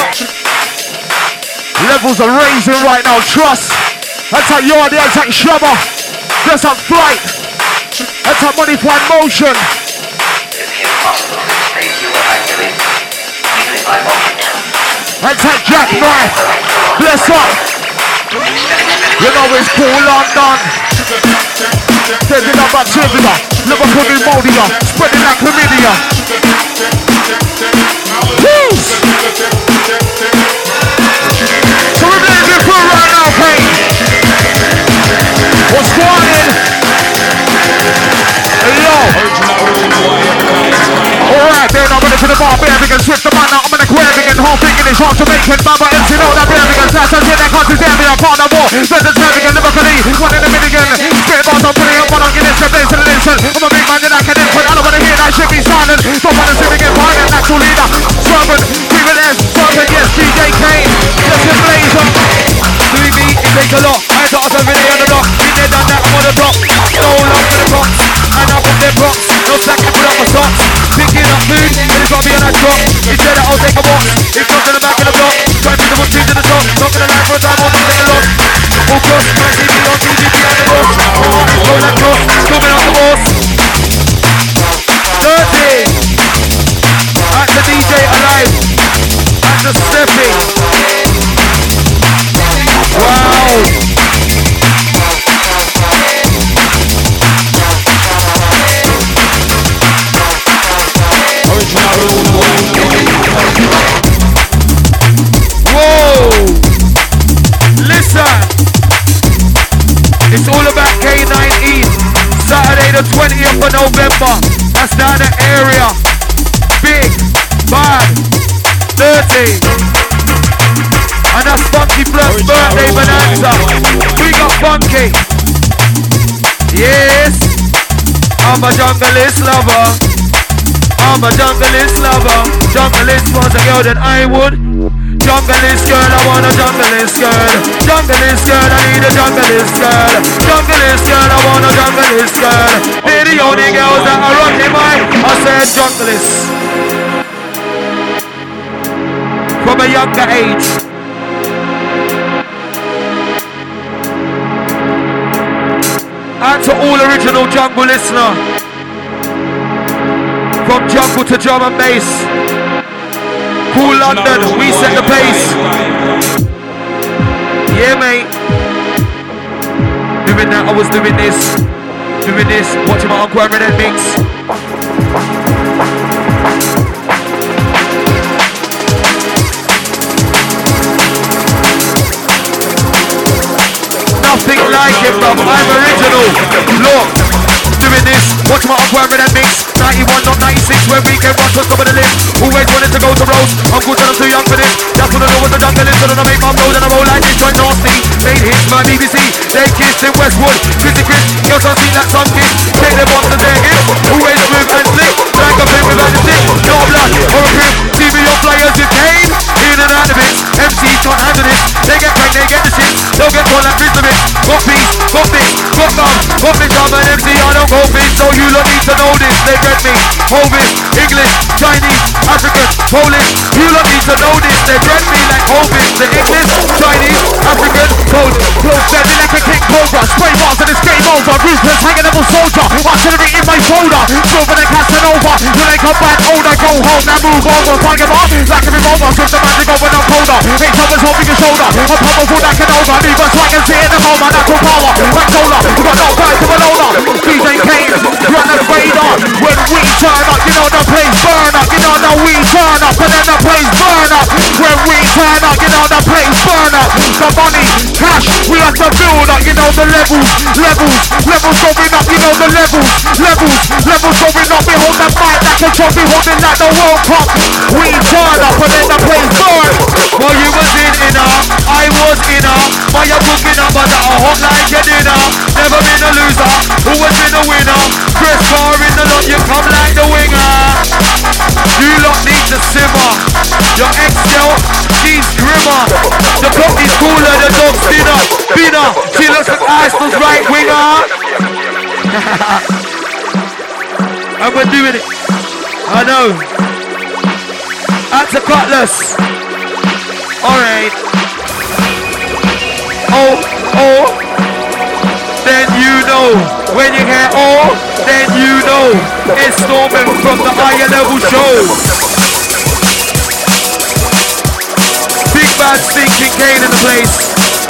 levels are raising right now, trust, that's how you're the attack shrubber, that's how flight, that's how money find motion. That's that jackknife, bless up. You know it's cool London. Taking up activity, Liverpool pneumonia, spreading like chlamydia. Peace. So we're blazing through right now, Kane. What's going on? Hello. Alright, then I'm ready to the bar, bearing and swift the man out, I'm in a queering and half thinking it's hard to make it, Baba MC know that bearing and that's a shit that can't stand me, I'm part of war, there's a serving and never can eat, one in a million, spit bars I'm putting up one on Guinness, the place in the nation, I'm a big man that I can input, I don't wanna hear that shit be silent, don't wanna see me get violent, natural leader, servant, breathing S, servant, yes, DJ Kane, just a blazer. Believe me, it takes a lot, I had to ask every day on the block, been there, done that, I'm on the block, no love for the box, and I'm on their blocks, no slacking, put up my socks, picking up food, and it's gotta be on that drop, he said that I'll take a walk, if not in the back of the block, try to put the one two to the top, not gonna lie for a time, I'll take a loss, all cross, man, see me on TV behind the boss, my heart is going like cross, coming out the boss, dirty, at the DJ Alive, at the Steffi, wow. Whoa! Listen! It's all about K19. Saturday the 20th of November. That's down the area. Big, bad, dirty. And that's Funky Flirt's birthday bonanza. We got Funky. Yes. I'm a junglist lover. I'm a junglist lover. Junglist wants a girl that I would. Junglist girl, I want a junglist girl. Junglist girl, I need a junglist girl. Junglist girl, I want a junglist girl. They're the only girls that are rocking my. I said junglist. From a younger age. Out to all original jungle listener. From jungle to drum and bass. Cool London, we set the pace. Yeah, mate. Doing that, I was doing this. Doing this, watching my Uncle Aaron and mix. Nothing like it, bruv. I'm original. Look. Doing this, watch my Uncle Aaron and mix. 91, not 96, when we came rush on top of the list. Always wanted to go to roast. Uncle said I'm too young for this. That's what I know what the jungle is. So then I make my roll and I roll like this. Joint nasty, made hits my BBC. They kissed in Westwood. Chrissy Chris, girls on scene like some kids. Take their bombs and their hits. Always smooth and slick. Like a pin without the stick. No blood or a grip. TV on flyers with Kane. In and out of it. MCs can't handle this. They get cranked, they get the shit. They'll get caught like Christmas. Got peace, got this, got love. Got this, I'm an MC, I don't go fish. So you lot need to know this. They read me. Hovis, English, Chinese, African, Polish. You lot need to know this. They read me like Hovis. The English, Chinese, African, Polish. Close belly like a king cobra. Spray bars and it's game over. Ruthless, hanging level soldier. Artillery in my shoulder. Silver and Casanova. When they come back older, go home. Now move over. Target bar, like a revolver. Switch the magic over now colder. Eight covers holding your shoulder. I'm powerful like an over. Leave a swag and see in the home. My natural power. Like solar. We got no fight to Malola. DJ Kane. Run the levels going up, you know the levels going up. We hold that mic like a trophy, holding like the World Cup. We turn up and then the place burn. While you was in inner, I was inner. While you're cooking up, but a hot like your dinner. Never been a loser, always been a winner. Chris Carr in the lot, you come like the winger. You lot need to simmer. Your ex-girl, she's grimmer. The coffee's cooler, the dog's dinner. She looks like Arsenal's right winger. And we're doing it. I know. That's a cutlass. Alright. Oh. Then you know. When you hear oh, then you know. It's Storming from the higher level show. Big bad stinking Kane in the place.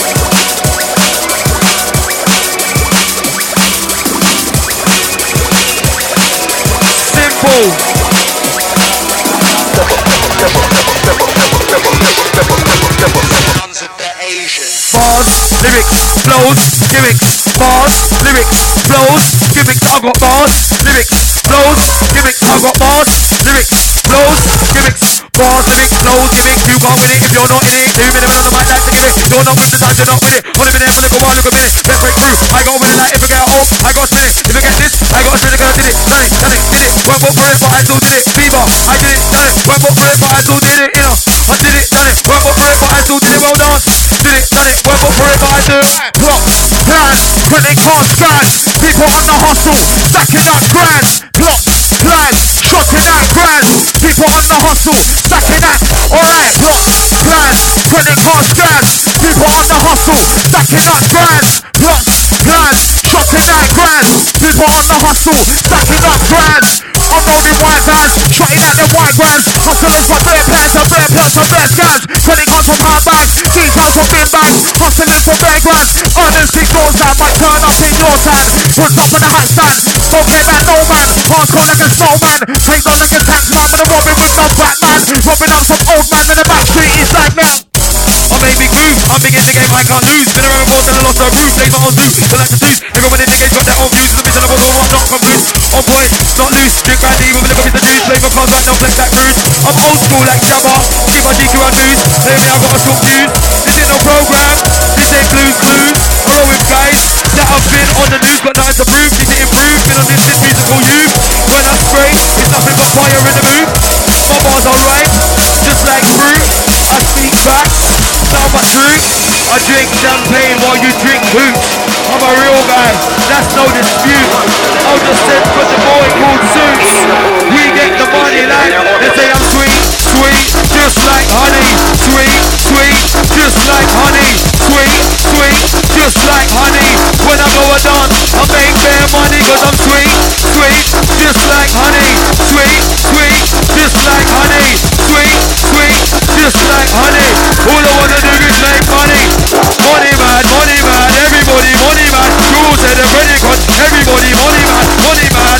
Bars, lyrics, flows, gimmicks. Bars, lyrics, flows, gimmicks. I got bars, lyrics, flows, gimmicks. I got bars, lyrics, flows, gimmicks. Bars, lyrics, flows, gimmicks. You can't win it if you're not in it. 2 minutes on the mic, like to give it. You're not with the time, you're not with it. Only been there for a little while, look a minute. Let's break through. I got win it like if I get home, I got spin it. If I get this, I got spin it, cause I did it. Done it, did it. Went for it, but I still did it. Fever, I did it, done it. Went for it, but I still did it. You know, I did it, done it. Went for it, but I still did it. Well done. Did it, done it. Went for it, but I do. Plot, plan, putting can't stand. People on the hustle, stacking up grand. Plot, plan, shotting out grand. People on the hustle, stacking out. Alright, plot, plan, putting can't stand. People on the hustle, stacking up grand. Plot, plan, shotting out grand. People on the hustle, stacking up grand. I'm rolling white vans, shotting out them white grands. Hustlers for bare pants and bare pelts and bare scans. 20 guns from hard bags, details from bin bags. Hustling for bare grands, earners big doors that might turn up in your time. Put up on the hat stand, don't care about no man. Hardcore like a snowman, take on like a tax man. With a Robin with no Batman, robbing up some old man in the back street. It's like now. I made big moves, I'm big in the game, I can't lose. Been around more than a lot of roof, days my own do. Don't like to lose, everyone in the game's got their own views. The mission of a war, I'm not confused. On point, not loose, drink brandy with a little bit of juice. Flavor cars right now, flex that cruise. I'm old school like Jabba, keep my GQ and news. Tell me I got a short fuse. This ain't no program, this ain't Blues Clues. I roll with guys that have been on the news, got nothing to prove. Need to improve, been on this musical youth. When I spray, it's nothing but fire in the mood. My bars are right, just like fruit. I speak facts, not my truth. I drink champagne while you drink hooch. I'm a real guy, that's no dispute. I'll just send for the boy called Suits. We get the money like, they say I'm sweet, sweet, just like honey. Sweet, sweet, just like honey. Sweet, sweet, just like honey. When I go a dance, I make bare money cause I'm sweet, sweet, just like honey. Sweet, sweet, just like honey. Sweet, sweet, just like honey. All I wanna do is make money. Money mad, everybody money mad. Jules said the credit card, everybody money mad. Money mad,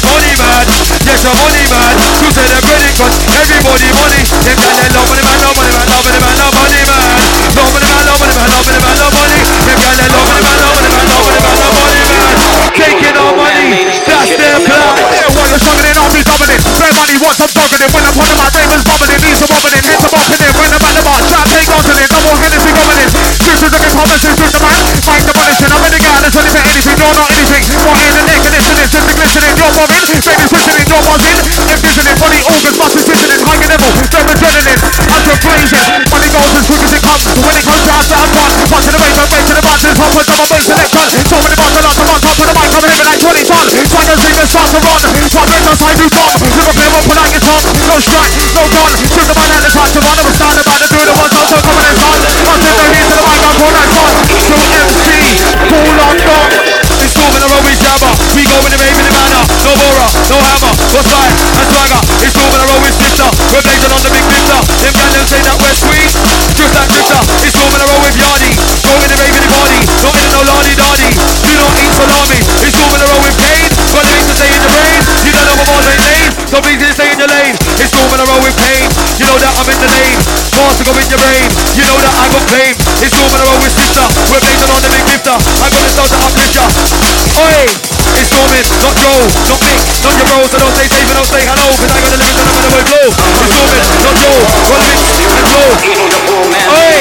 yes I'm money mad. Jules said the credit card, everybody money. Them guys they love money man, love money man, love money man, love money man. Love money man, love money man, love money man, love money. Them guys they love money man, love money man, love money man, love money man. Taking our money, that's their plan. While you're struggling, I'll be dominant. Spare money, once I'm dogging. When I'm one of my ravens bubbling, knees are wobbling, heads are bopping. When I'm at the bar, champagne goes in, double Hennessy going in. Truth is looking promises, truth the man. Mind demolishing, I'm in the guy that's ready for anything, no not anything. More in the neck and listening, just the glistening, you're bobbing. Baby switching, you're buzzing. Envisioning, body organs, muscles switching, high level, them adrenaline. Ultra blazing, money goes as quick as it comes. When it comes down to have fun, punch in the wave, break to the buttons, hop on double bass selection. So many bars are lots of on top of the mic, I'm living like 20 ton. Trying to sing and start to run. Try to us, I do bomb. Never play one, pull out your tongue. No strike, no gun. Shoot the man at the time to run. I was starting about to do the ones also coming in sun. I'll take the heat to the mic, I'll call that fun. So MC, pull on down. It's Storming the road with Jabba. We go in the rave in the manner. No Bora, no hammer, what's fire and swagger. It's Storming the road with Stifter. We're blazing on the big lifter. Them guys them say that we're sweet, just like Drifter. It's Storming the road with Yardy. Go in the rave in the party. Not in the no lardy dardy. Do not eat salami. It's Storming the road with Kane. Got the things to stay in the brain. You don't know what bars ain't laid. So please stay in your lane. It's Storming the road with pain. You know that I'm in the lane. More to go in your brain. You know that I got fame. It's all when I roll with sister. We're blazing on the big lifter. I got this out to uplift ya. Oi! It's Norman, not Joe, not Mick, not your bro. So don't say safe and don't say hello. Cause I got the lyrics and I'm gonna way flow. It's Norman, not Joe, got Mick and Joe. Oi!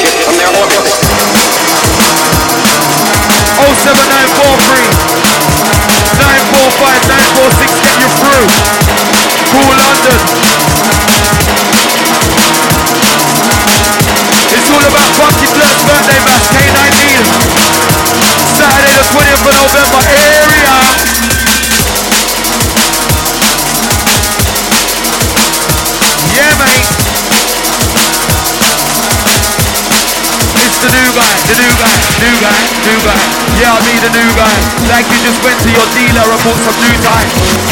07943 945 946, get you through. Cool London. It's all about Funky Flirt's birthday bash, K19. Saturday the 20th of November, area. Yeah, mate. It's the new guy, the new guy, new guy, new guy. Yeah, I'll be the new guy. Like you just went to your dealer and bought some new time.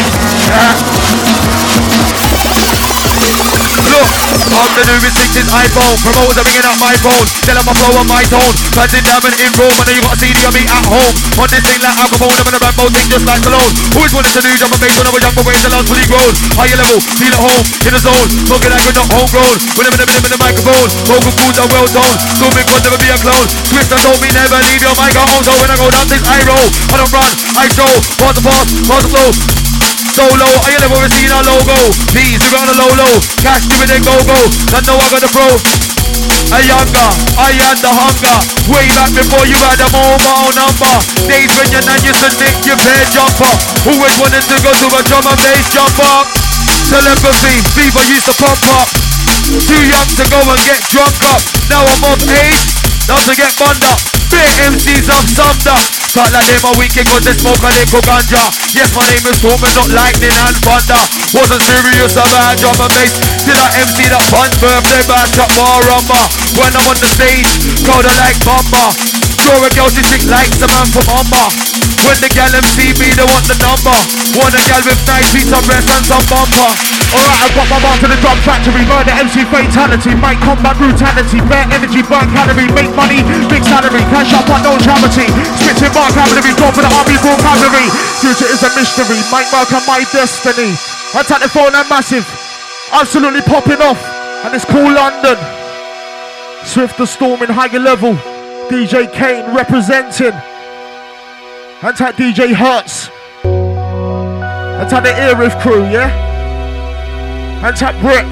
Look, I'm the new restricted iPhone. Promoters are ringing up my phone. Tell them I flow on my tone. Planting diamond in Rome. I know you got a CD of me at home. On this thing like alcohol. I'm in a Rambo thing just like Stallone. Always wanted to do jump and bass when I was young, but wait till I was fully grown. Higher level, feel at home, in the zone. Talking like we're not homegrown. When I'm in the microphone. Vocal foods are well toned. Zooming could never be a clone. Twister told me never leave your mic at home. So when I go down this I roll. I don't run, I show. Pause the pass, pause the flow. Solo, I ain't never seen a logo. Please, we got a low. Cash, give it a go-go. I know I got the pro. A younger, I had the hunger. Way back before you had a mobile number. Days when your nan used to nick your pair jumper. Always wanted to go to a drum and bass jumper. Telepathy, fever used to pump up. Too young to go and get drunk up. Now I'm of age, now to get bund up. Big MCs I've summed up. Talk like them a weekend cause they smoke a little ganja. Yes, my name is Storm and not lightning and thunder. Wasn't serious about drum and bass. Till I MC that punch birthday bash up bar rumba. When I'm on the stage, crowd are like bumper. Draw a girl, she sick like some man from Humber. When the gal MC me, they want the number. Want a gal with nice feet, some breast and some bumper. Alright, I've got my bar to the drum factory. Murder, MC, fatality. Mic combat, brutality. Bare energy, burn calorie. Make money, big salary. Cash up on no charity. Spitting bar cavalry. Go for the army vocabulary. Future is a mystery. Mic work on my destiny. Attack the phone and massive. Absolutely popping off. And it's Cool London. Swift the Storm in higher level. DJ Kane representing. Attack DJ Hertz. Attack the Earriff crew, yeah? Attack Brick.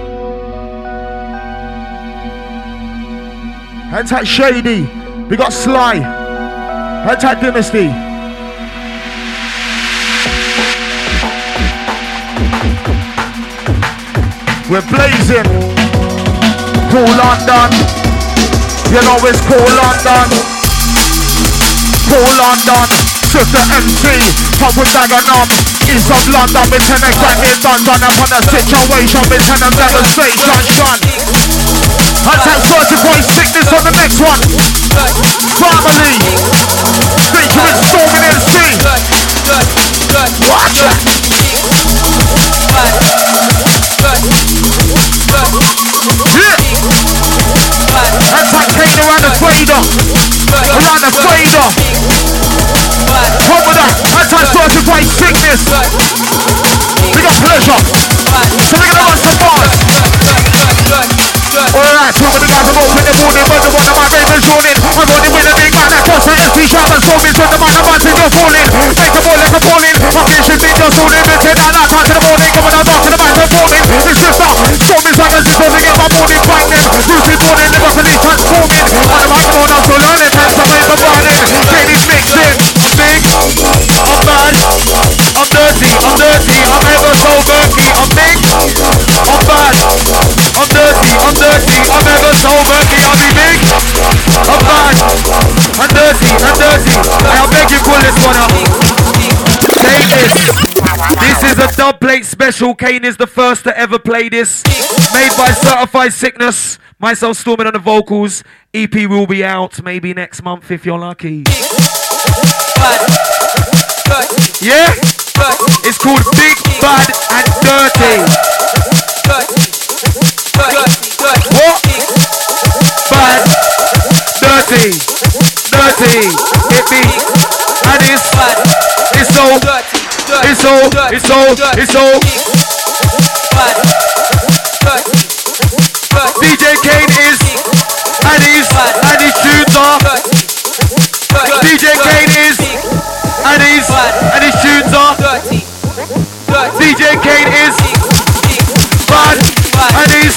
Attack Shady. We got Sly. Attack Dynasty. We're blazing. Cool London. You know it's Cool London. Cool London. Sister MC. Top with Dagenham. East of London. We turn a grand in London. Upon a situation. We turn a devastation. Shun. Attack certified sickness on the next one. Family. Featuring Storming MC. Watch it. Yeah. Attack Kane around the fader. Around the fader. Come with that. Attack certified sickness. We got pleasure. So we're gonna run some bars. Alright, two of the guys are open in the morning, but the one of my ravens rolling. I'm running with a big man that costs an SP sharp and storming. So the man of my you're falling. Make the ball like a falling. I'm getting big, you're falling. But take that last time to the morning. Coming out dark to the back, they're falling. It's just up. Storming's like a zip on the game. I'm morning, find them. Lucy morning, live up and he's transforming. On the microphone, I'm still learning. Hands up in the morning. Katie's mixing. I'm big, I'm bad, I'm dirty, I'm ever so murky. I'm big, I'm bad, I'm dirty, I'm ever so murky. I'll be big, I'm bad, I'm dirty. I'll beg you pull this one up. Kane is. This is a dub plate special. Kane is the first to ever play this. Made by Certified Sickness. Myself Storming on the vocals. EP will be out maybe next month if you're lucky. Yeah? It's called Big, Bad and Dirty. What? Bad, dirty. Hit me. And it's so. DJ Kane is, and his tunes are. DJ Kane is, and his tunes are. DJ Kane is bad, and he's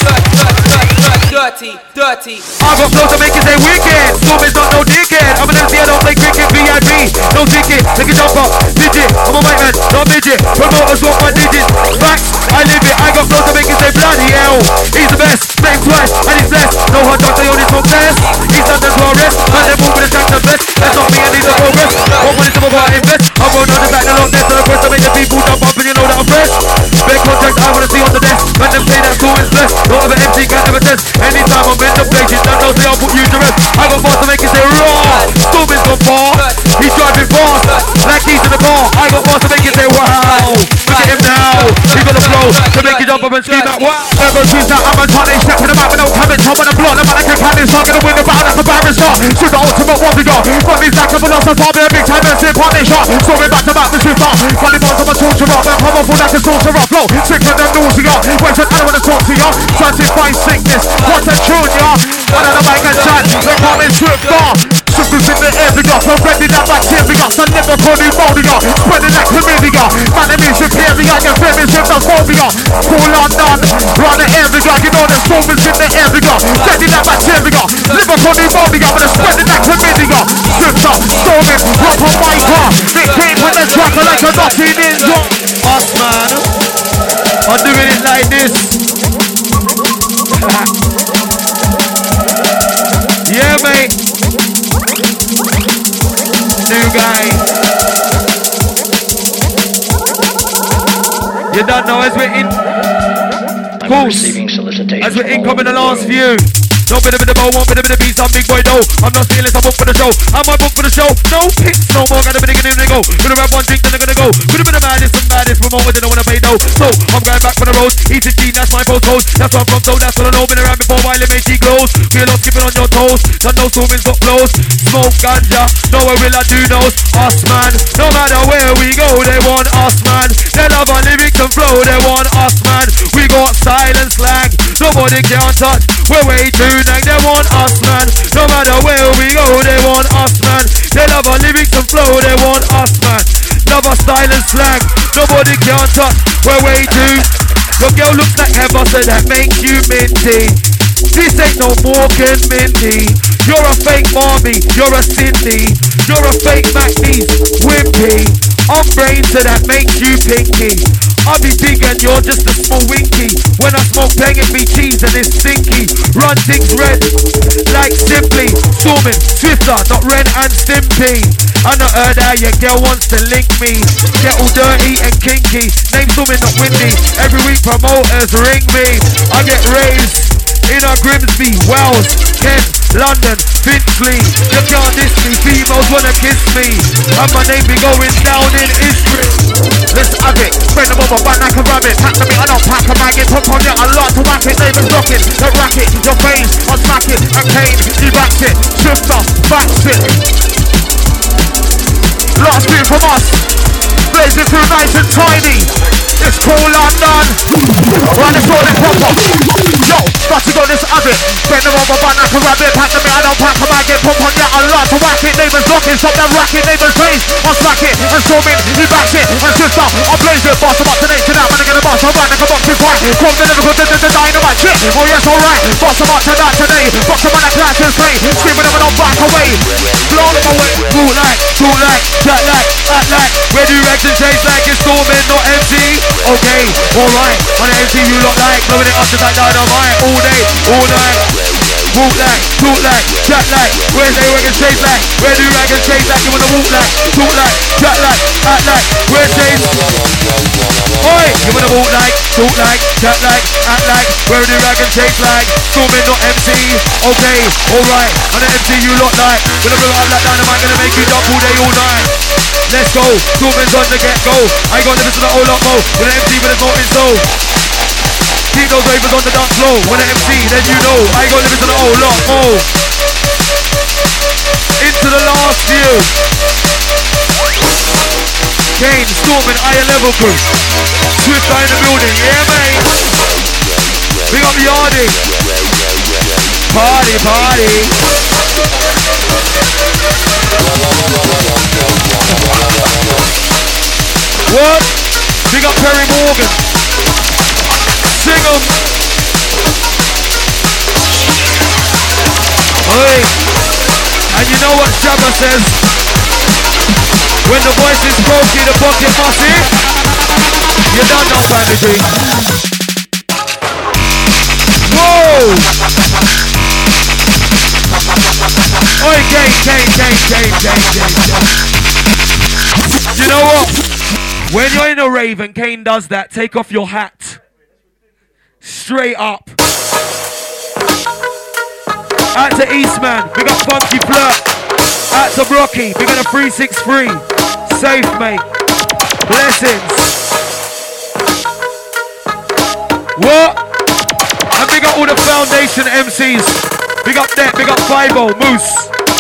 dirty. I got flow to make it say wicked. Storm is not no dickhead. I'm an MC, I don't play cricket. VIP, no ticket. Take a jumper, digit. I'm a white man, not midget. Promoters want my digits. Facts, I live it. I got flow to make it say bloody hell. He's the best, name twice, and he's blessed. No hot dog, they only smoke test. He's done the arrest, and they're moving the track the best. That's not me, I need the progress. What money to I invest? I'm going on the back, the long nest, and the quest to make the people jump up, and you know that I'm fresh. Big contract, I wanna see on the desk. When them say that school is blessed, no other MC can ever test. Anytime I'm in the place, you don't know, say I'll put you to rest. I got bars to make it say raw. Storm is gone far, he's driving fast, like he's in the car. I got bars to make it say wow. Look at him now, he's got the flow to make it jump up and scream out wow. Never choose that I'm a tonic, step in the map with no comments. I'm on the block, the man I can count this, I'm gonna win the battle like a barrister. Shoot the ultimate warrior, got these like a philosopher, be a big time MC partnership. Storming back to back, the shifter. Funny bars on my torturer, but come on for like a sorcerer. Flow, sicker than nausea. Where's an animal to talk to ya? Certified sickness, what's a junior? One of the mic and chat, they call me Swifter. Suckers in the area, preventing that bacteria. So never call you pneumonia, spreading that chlamydia. Man, it means superior, your famous with the phobia. Cool on none, run the area. You know the storm is in the area, spreading that bacteria. Liverpool pneumonia, but it's spreading that chlamydia. Swifter, storming, rock on my car. It came on the track like a naughty ninja. Us, man, I'm doing it like this. Yeah, mate. New guy. You don't know as we're in. Pulse. As we're incoming the last few. No bit of bow, one bit of beast, I'm big boy though. I'm not stealing, I'm booked for the show. Am I booked for the show? No picks no more, gotta be digging in and go. Gonna have one drink, then they're gonna go. Could have been the maddest and baddest promoters, they don't wanna pay though. So I'm going back for the road, eating G, that's my postcode. That's where I'm from, so that's what I know. Been around before while it makes you close. Feel like skipping on your toes. Done no storming's got flows. Smoke ganja, nowhere will I do knows. Us man, no matter where we go, they want us man. They love our lyrics and flow, they want us man. We got silent slang, nobody can touch. We're way too nang, they want us man. No matter where we go, they want us man. They love our lyrics and flow, they want us man. Love our style and slang, nobody can touch. We're way too. Your girl looks like heaven, so that makes you minty. This ain't no Morgan Mindy. You're a fake Marmy, you're a Cindy. You're a fake MacNeese, wimpy. I'm brain, so that makes you pinky. I'll be big and you're just a small winky. When I smoke bang it be cheese and it's stinky. Run things red, like Simply. Storming, Swifter, not Ren and Stimpy. I not heard how your girl wants to link me. Get all dirty and kinky. Name Storming, not Windy. Every week promoters ring me. I get raised in a Grimsby, Wells, Kent, London, Finchley. You can't diss me, females wanna kiss me. And my name be going down in history. Let's have it, spread them over, bang like a rabbit. Pack to me, I don't pack a maggot. Put on you a lot to whack it. Neighbours rocking, the racket, your face, I'll smack it. And Kane, he backs it. Shifter, backs it. Last beat from us. Blazing through nice and tiny. It's cool London. Run this road proper. Yo, got to go this have it. Bend them over, bang like a rabbit. Pack to me, I don't pack a maggot. Put on you a lot to whack it. Neighbours rocking, stop that racket. Neighbours face, I'll smack it. And Storming, he backs it. And Swifter, I'll blaze it. Boss him up to nation out, man, I'm gonna boss. I'll run like a boxing fight. Quote the lyrical, the dynamite shit. Oh yes, alright. Boss him up to that today. Box him on that class and play. Screaming them and I'll back away. Blow them away. Move like, talk like, chat like, act like. Where do you reckon chase like it's Storming, not MC? Okay, alright. On the MC you look like. Blowing it up to that dynamite. All day, all night. Walk like, talk like, chat like. Where do you reckon chase like? Where do you reckon chase like? You wanna walk like, talk like, chat like, act like. Where chase? Oi! You wanna walk like, talk like, chat like, act like. Where do you reckon chase like? Storming, not MC. Okay, alright. On the MC you look like. Gonna blow up like dynamite, gonna make you jump all day, all night. Let's go, Storming's on the get-go. I ain't gonna listen to the whole lot more. With an MC with a smoking soul. Keep those ravers on the dance floor. When an MC, then you know I ain't gonna listen to the whole lot more. Into the last few. Kane, Storming, higher level crew. Swifter in the building, yeah mate. Big up Yardy. Party, party. What? Big up Perry Morgan. Sing 'em. Oi. And you know what Jabba says? When the voice is broken, the bucket must hit. You don't know, Family. Whoa! Oi, Kane. You know what? When you're in a rave and Kane does that, take off your hat. Straight up. Out to Eastman, big up Funky Flirt. Out to Brocky, big up the 363. Safe, mate. Blessings. What? And big up all the foundation MCs. Big up that, big up 5-0, Moose.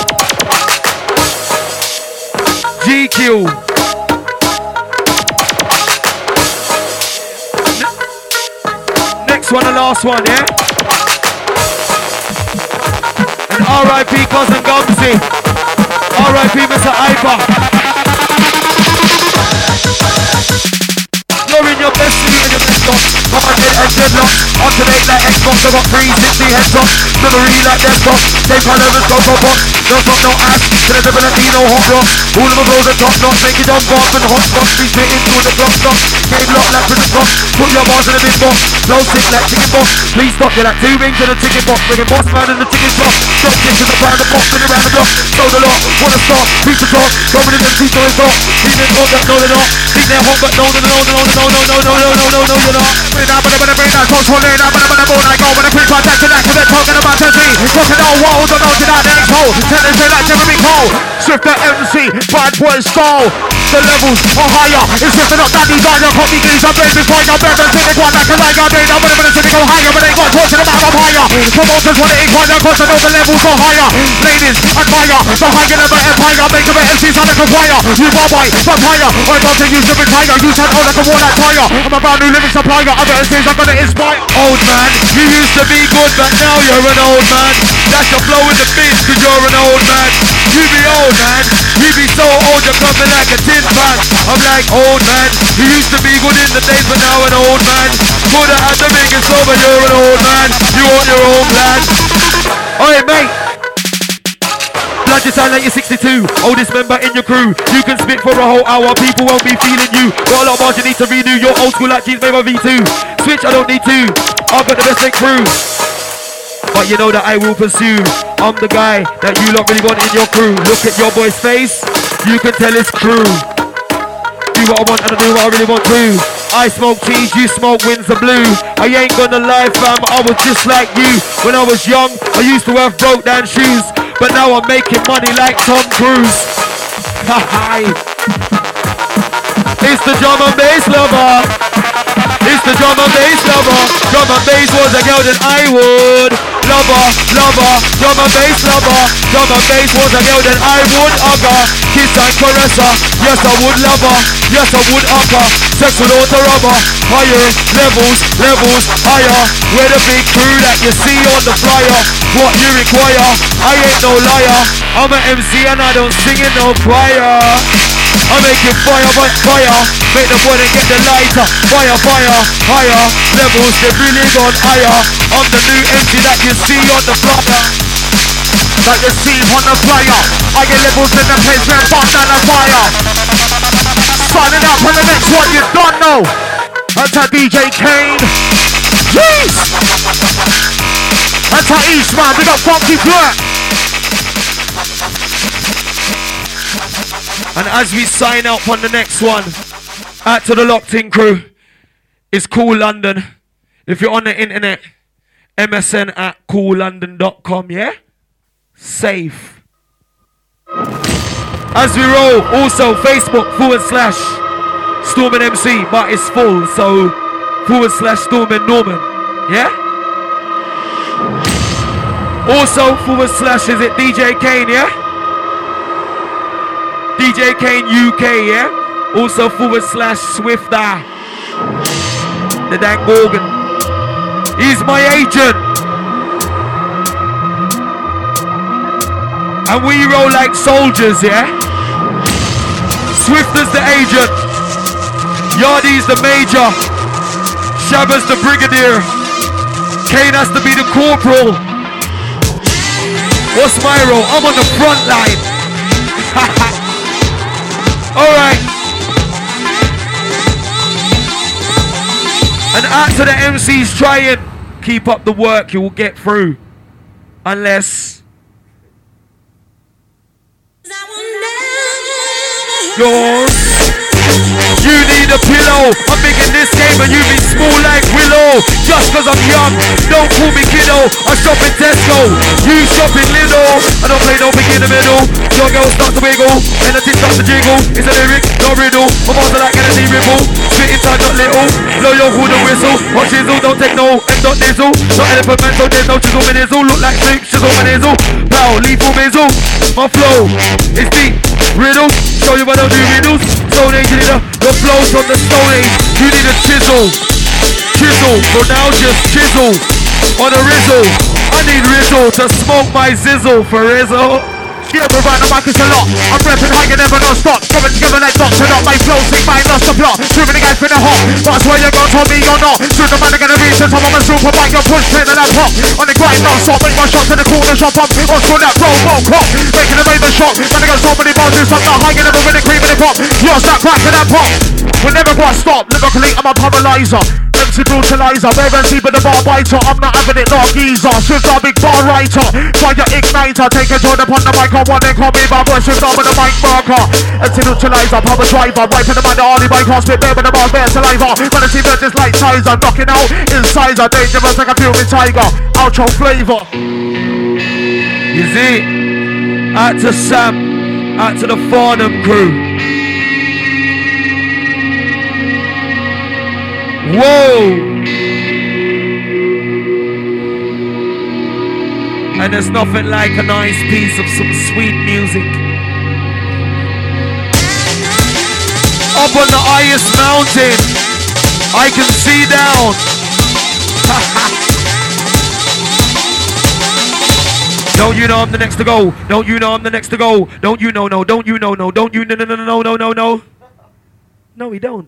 GQ. Next one, the last one, yeah? And R.I.P. Cousin Gumsy. R.I.P. Mr. Iper. You're in your best suit and your best box. Hard head and dreadlock. Alternate like Xbox. I got 360 heads up. Memory like desktop. Same color as go for box. No top, no ass. To the definitely no hot rock. All of my bros are top notch. Make it on box and hot spots. Be straight into the clock stop. Game lock like British box. Put your bars in a big box. Flow sick like chicken box. Please stop. You're like 2 rings in a chicken box. Bringing boss man in the chicken shop. Drop kick to the pound of box. Spin around the block. Throw the lot. Wanna start. Reach the top. Coming in them teeth on his top. Feeling hot but no they're not. Think they're hot but no you're not. Bring that controlling. I'm gonna bone I go with a quick contact to that. Cause they're talking about Tennessee. Talking all walls. Don't know to that next hole. Tennessee like Jeremy Cole. Swift the MC. Bad boy style. The levels are higher. It's just not that these guys are copy geese. I'm big before you're better than cynic one. Like a like I'm gonna cynic go higher. But they got talking about I'm higher. Promoters want to inquire. Cause I know the levels are higher. Ladies admire the higher level empire. Make a better MC sound like a choir. You bye-bye, vampire. I don't think you should retire. You sound old like a worn out tire. I'm a brand new living supplier. Other MCs are gonna inspire. Old man, you used to be good, but now you're an old man. That's your flow in the biz, cause you're an old man. You be old man. You be so old, you're coming like a tin pan. I'm like old man. You used to be good in the days, but now an old man. Coulda had the biggest flow, but you're an old man. You own your own land. Oi, mate. Blood, you sound like you're 62. Oldest member in your crew. You can spit for a whole hour. People won't be feeling you. Got a lot of bars you need to renew. You're old school like jeans made by V2. Switch, I don't need to. I've got the best in crew. But you know that I will pursue. I'm the guy that you lot really want in your crew. Look at your boy's face. You can tell it's crew. Do what I want and I do what I really want to. I smoke cheese, you smoke Windsor Blue. I ain't gonna lie fam, I was just like you. When I was young, I used to have broke down shoes. But now I'm making money like Tom Cruise. Hi. It's the drum and bass lover. It's the drum and bass lover. Drum and bass was a girl that I would lover. Drum and bass lover. Drum and bass was a girl that I would hugger. Kiss and caress her. Yes I would love her. Yes I would hugger. Sex without a rubber. Higher levels higher. We're the big crew that you see on the flyer. What you require, I ain't no liar. I'm an MC and I don't sing in no choir. I make it fire by fire. Make the boy get the lighter. Fire, higher levels, they've really gone higher. I'm the new MC that you see on the flyer. That you see on the flyer. I get levels in the place where I'm down the fire. Signing up on the next one, you don't know. That's a DJ Kane. Jeez! That's a Eastman, we got Funky Flirt. And as we sign up on the next one, out to the Locked In crew, it's Cool London. If you're on the internet, MSN at coollondon.com, yeah? Safe. As we roll, also Facebook / Stormin MC, but it's full, so / Stormin Norman, yeah? Also / is it DJ Kane, yeah? DJ Kane UK, yeah? Also / Swifter. The Dan Gorgon. He's my agent. And we roll like soldiers, yeah? Swift as the agent. Yardy's the major. Shabba's the brigadier. Kane has to be the corporal. What's my role? I'm on the front line. Alright. And out to the MCs, try and keep up the work, you will get through. Unless you need a pillow. I'm big in this game and you be small like Willow. Just cause I'm young, don't call me kiddo. I shop in Tesco, you shop in Lidl. I don't play no big in the middle. Your girl starts to wiggle, and the tip starts to jiggle. It's a lyric, no riddle. I'm also like energy ripple. Spit inside, not little. Blow your hood and whistle. Hot chisel, don't take no M. Nizzle. Not elephant man, so there's no chisel and nizzle. Look like soup, chisel and nizzle. Pow, lethal mizzle. My flow is deep. Riddles, show you what I do riddles. Stone Age, you need the flows from the Stone Age. You need a chisel. Chisel, for now just chisel. On a rizzle. I need Rizzle to smoke my zizzle for Rizzle. Yeah, we're right, the mic is a lot. I'm repping high and never non stop. Coming together like dots and up my flow, sing mine, lost the plot. Shooting the guys for the hop. But I swear you're gonna tell me you're not. Shoot the man, they're gonna reach the top of a super bike. You're pushed in and I'm pop. On the grind, non stop. Bring my shot to the corner, shop up. On through that Robocop. Making a raven shot. Man, I got so many bars, it's up the high and never with the cream in the pop. You're start cracking that pop. We're never gonna stop. Lyrically, I'm a paralyzer. MC brutalizer, where MC but the bar biter. I'm not having it, not geezer. Swift a big bar writer. Fire igniter, take a joint upon the mic. I want to call me my voice. Swift with the mic marker. MC brutalizer, power driver. Wiping the man, the Harley bike. I'll spit there with the bar, bare saliva. When I see that just like sizer. Knocking out incisor. Dangerous like a furious tiger. Outro flavor. You see? Out to Sam. Out to the Farnham crew. Whoa! And there's nothing like a nice piece of some sweet music. Up on the highest mountain, I can see down. Don't you know I'm the next to go? Don't you know I'm the next to go? Don't you know, no, don't you know, no, don't you know, no, no, no, no, no, no. No, we don't.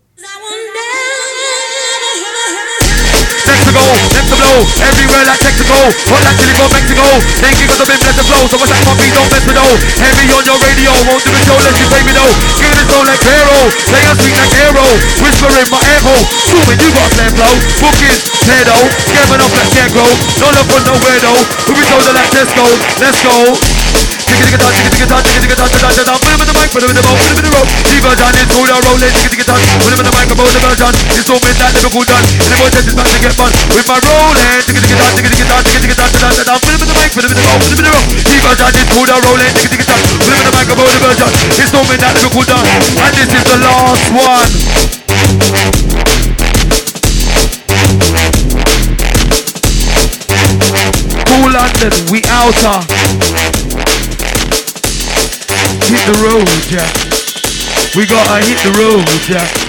Next to go, next to blow, everywhere like Mexico. Hot like chili from Mexico. Thinking of the bim, let the flow. So what's that my beat, don't mess with no. Heavy on your radio, won't do the show, let you pay me though. Skin is slow like Pharaoh, play a sweet like arrow. Whisper in my echo, zooming, you got slam flow. Bookings, pedo, scamming off like scarecrow. No love for no weirdo, who be told like Tesco, let's go. Put him in the mic, put him in the boat, put him in the rope. Diversion is through the rolling, put him in the microphone, the version. It's so mid that Liverpool done. And the boy says it's about to get fun. With my rolling, put him in the mic, put him in the boat, put him in the rope. Diversion is through the rolling, put him in the microphone, the version. It's so mid that Liverpool done. And this is the last one. Cool London, we outer. Hit the road, Jack. We gotta hit the road, Jack.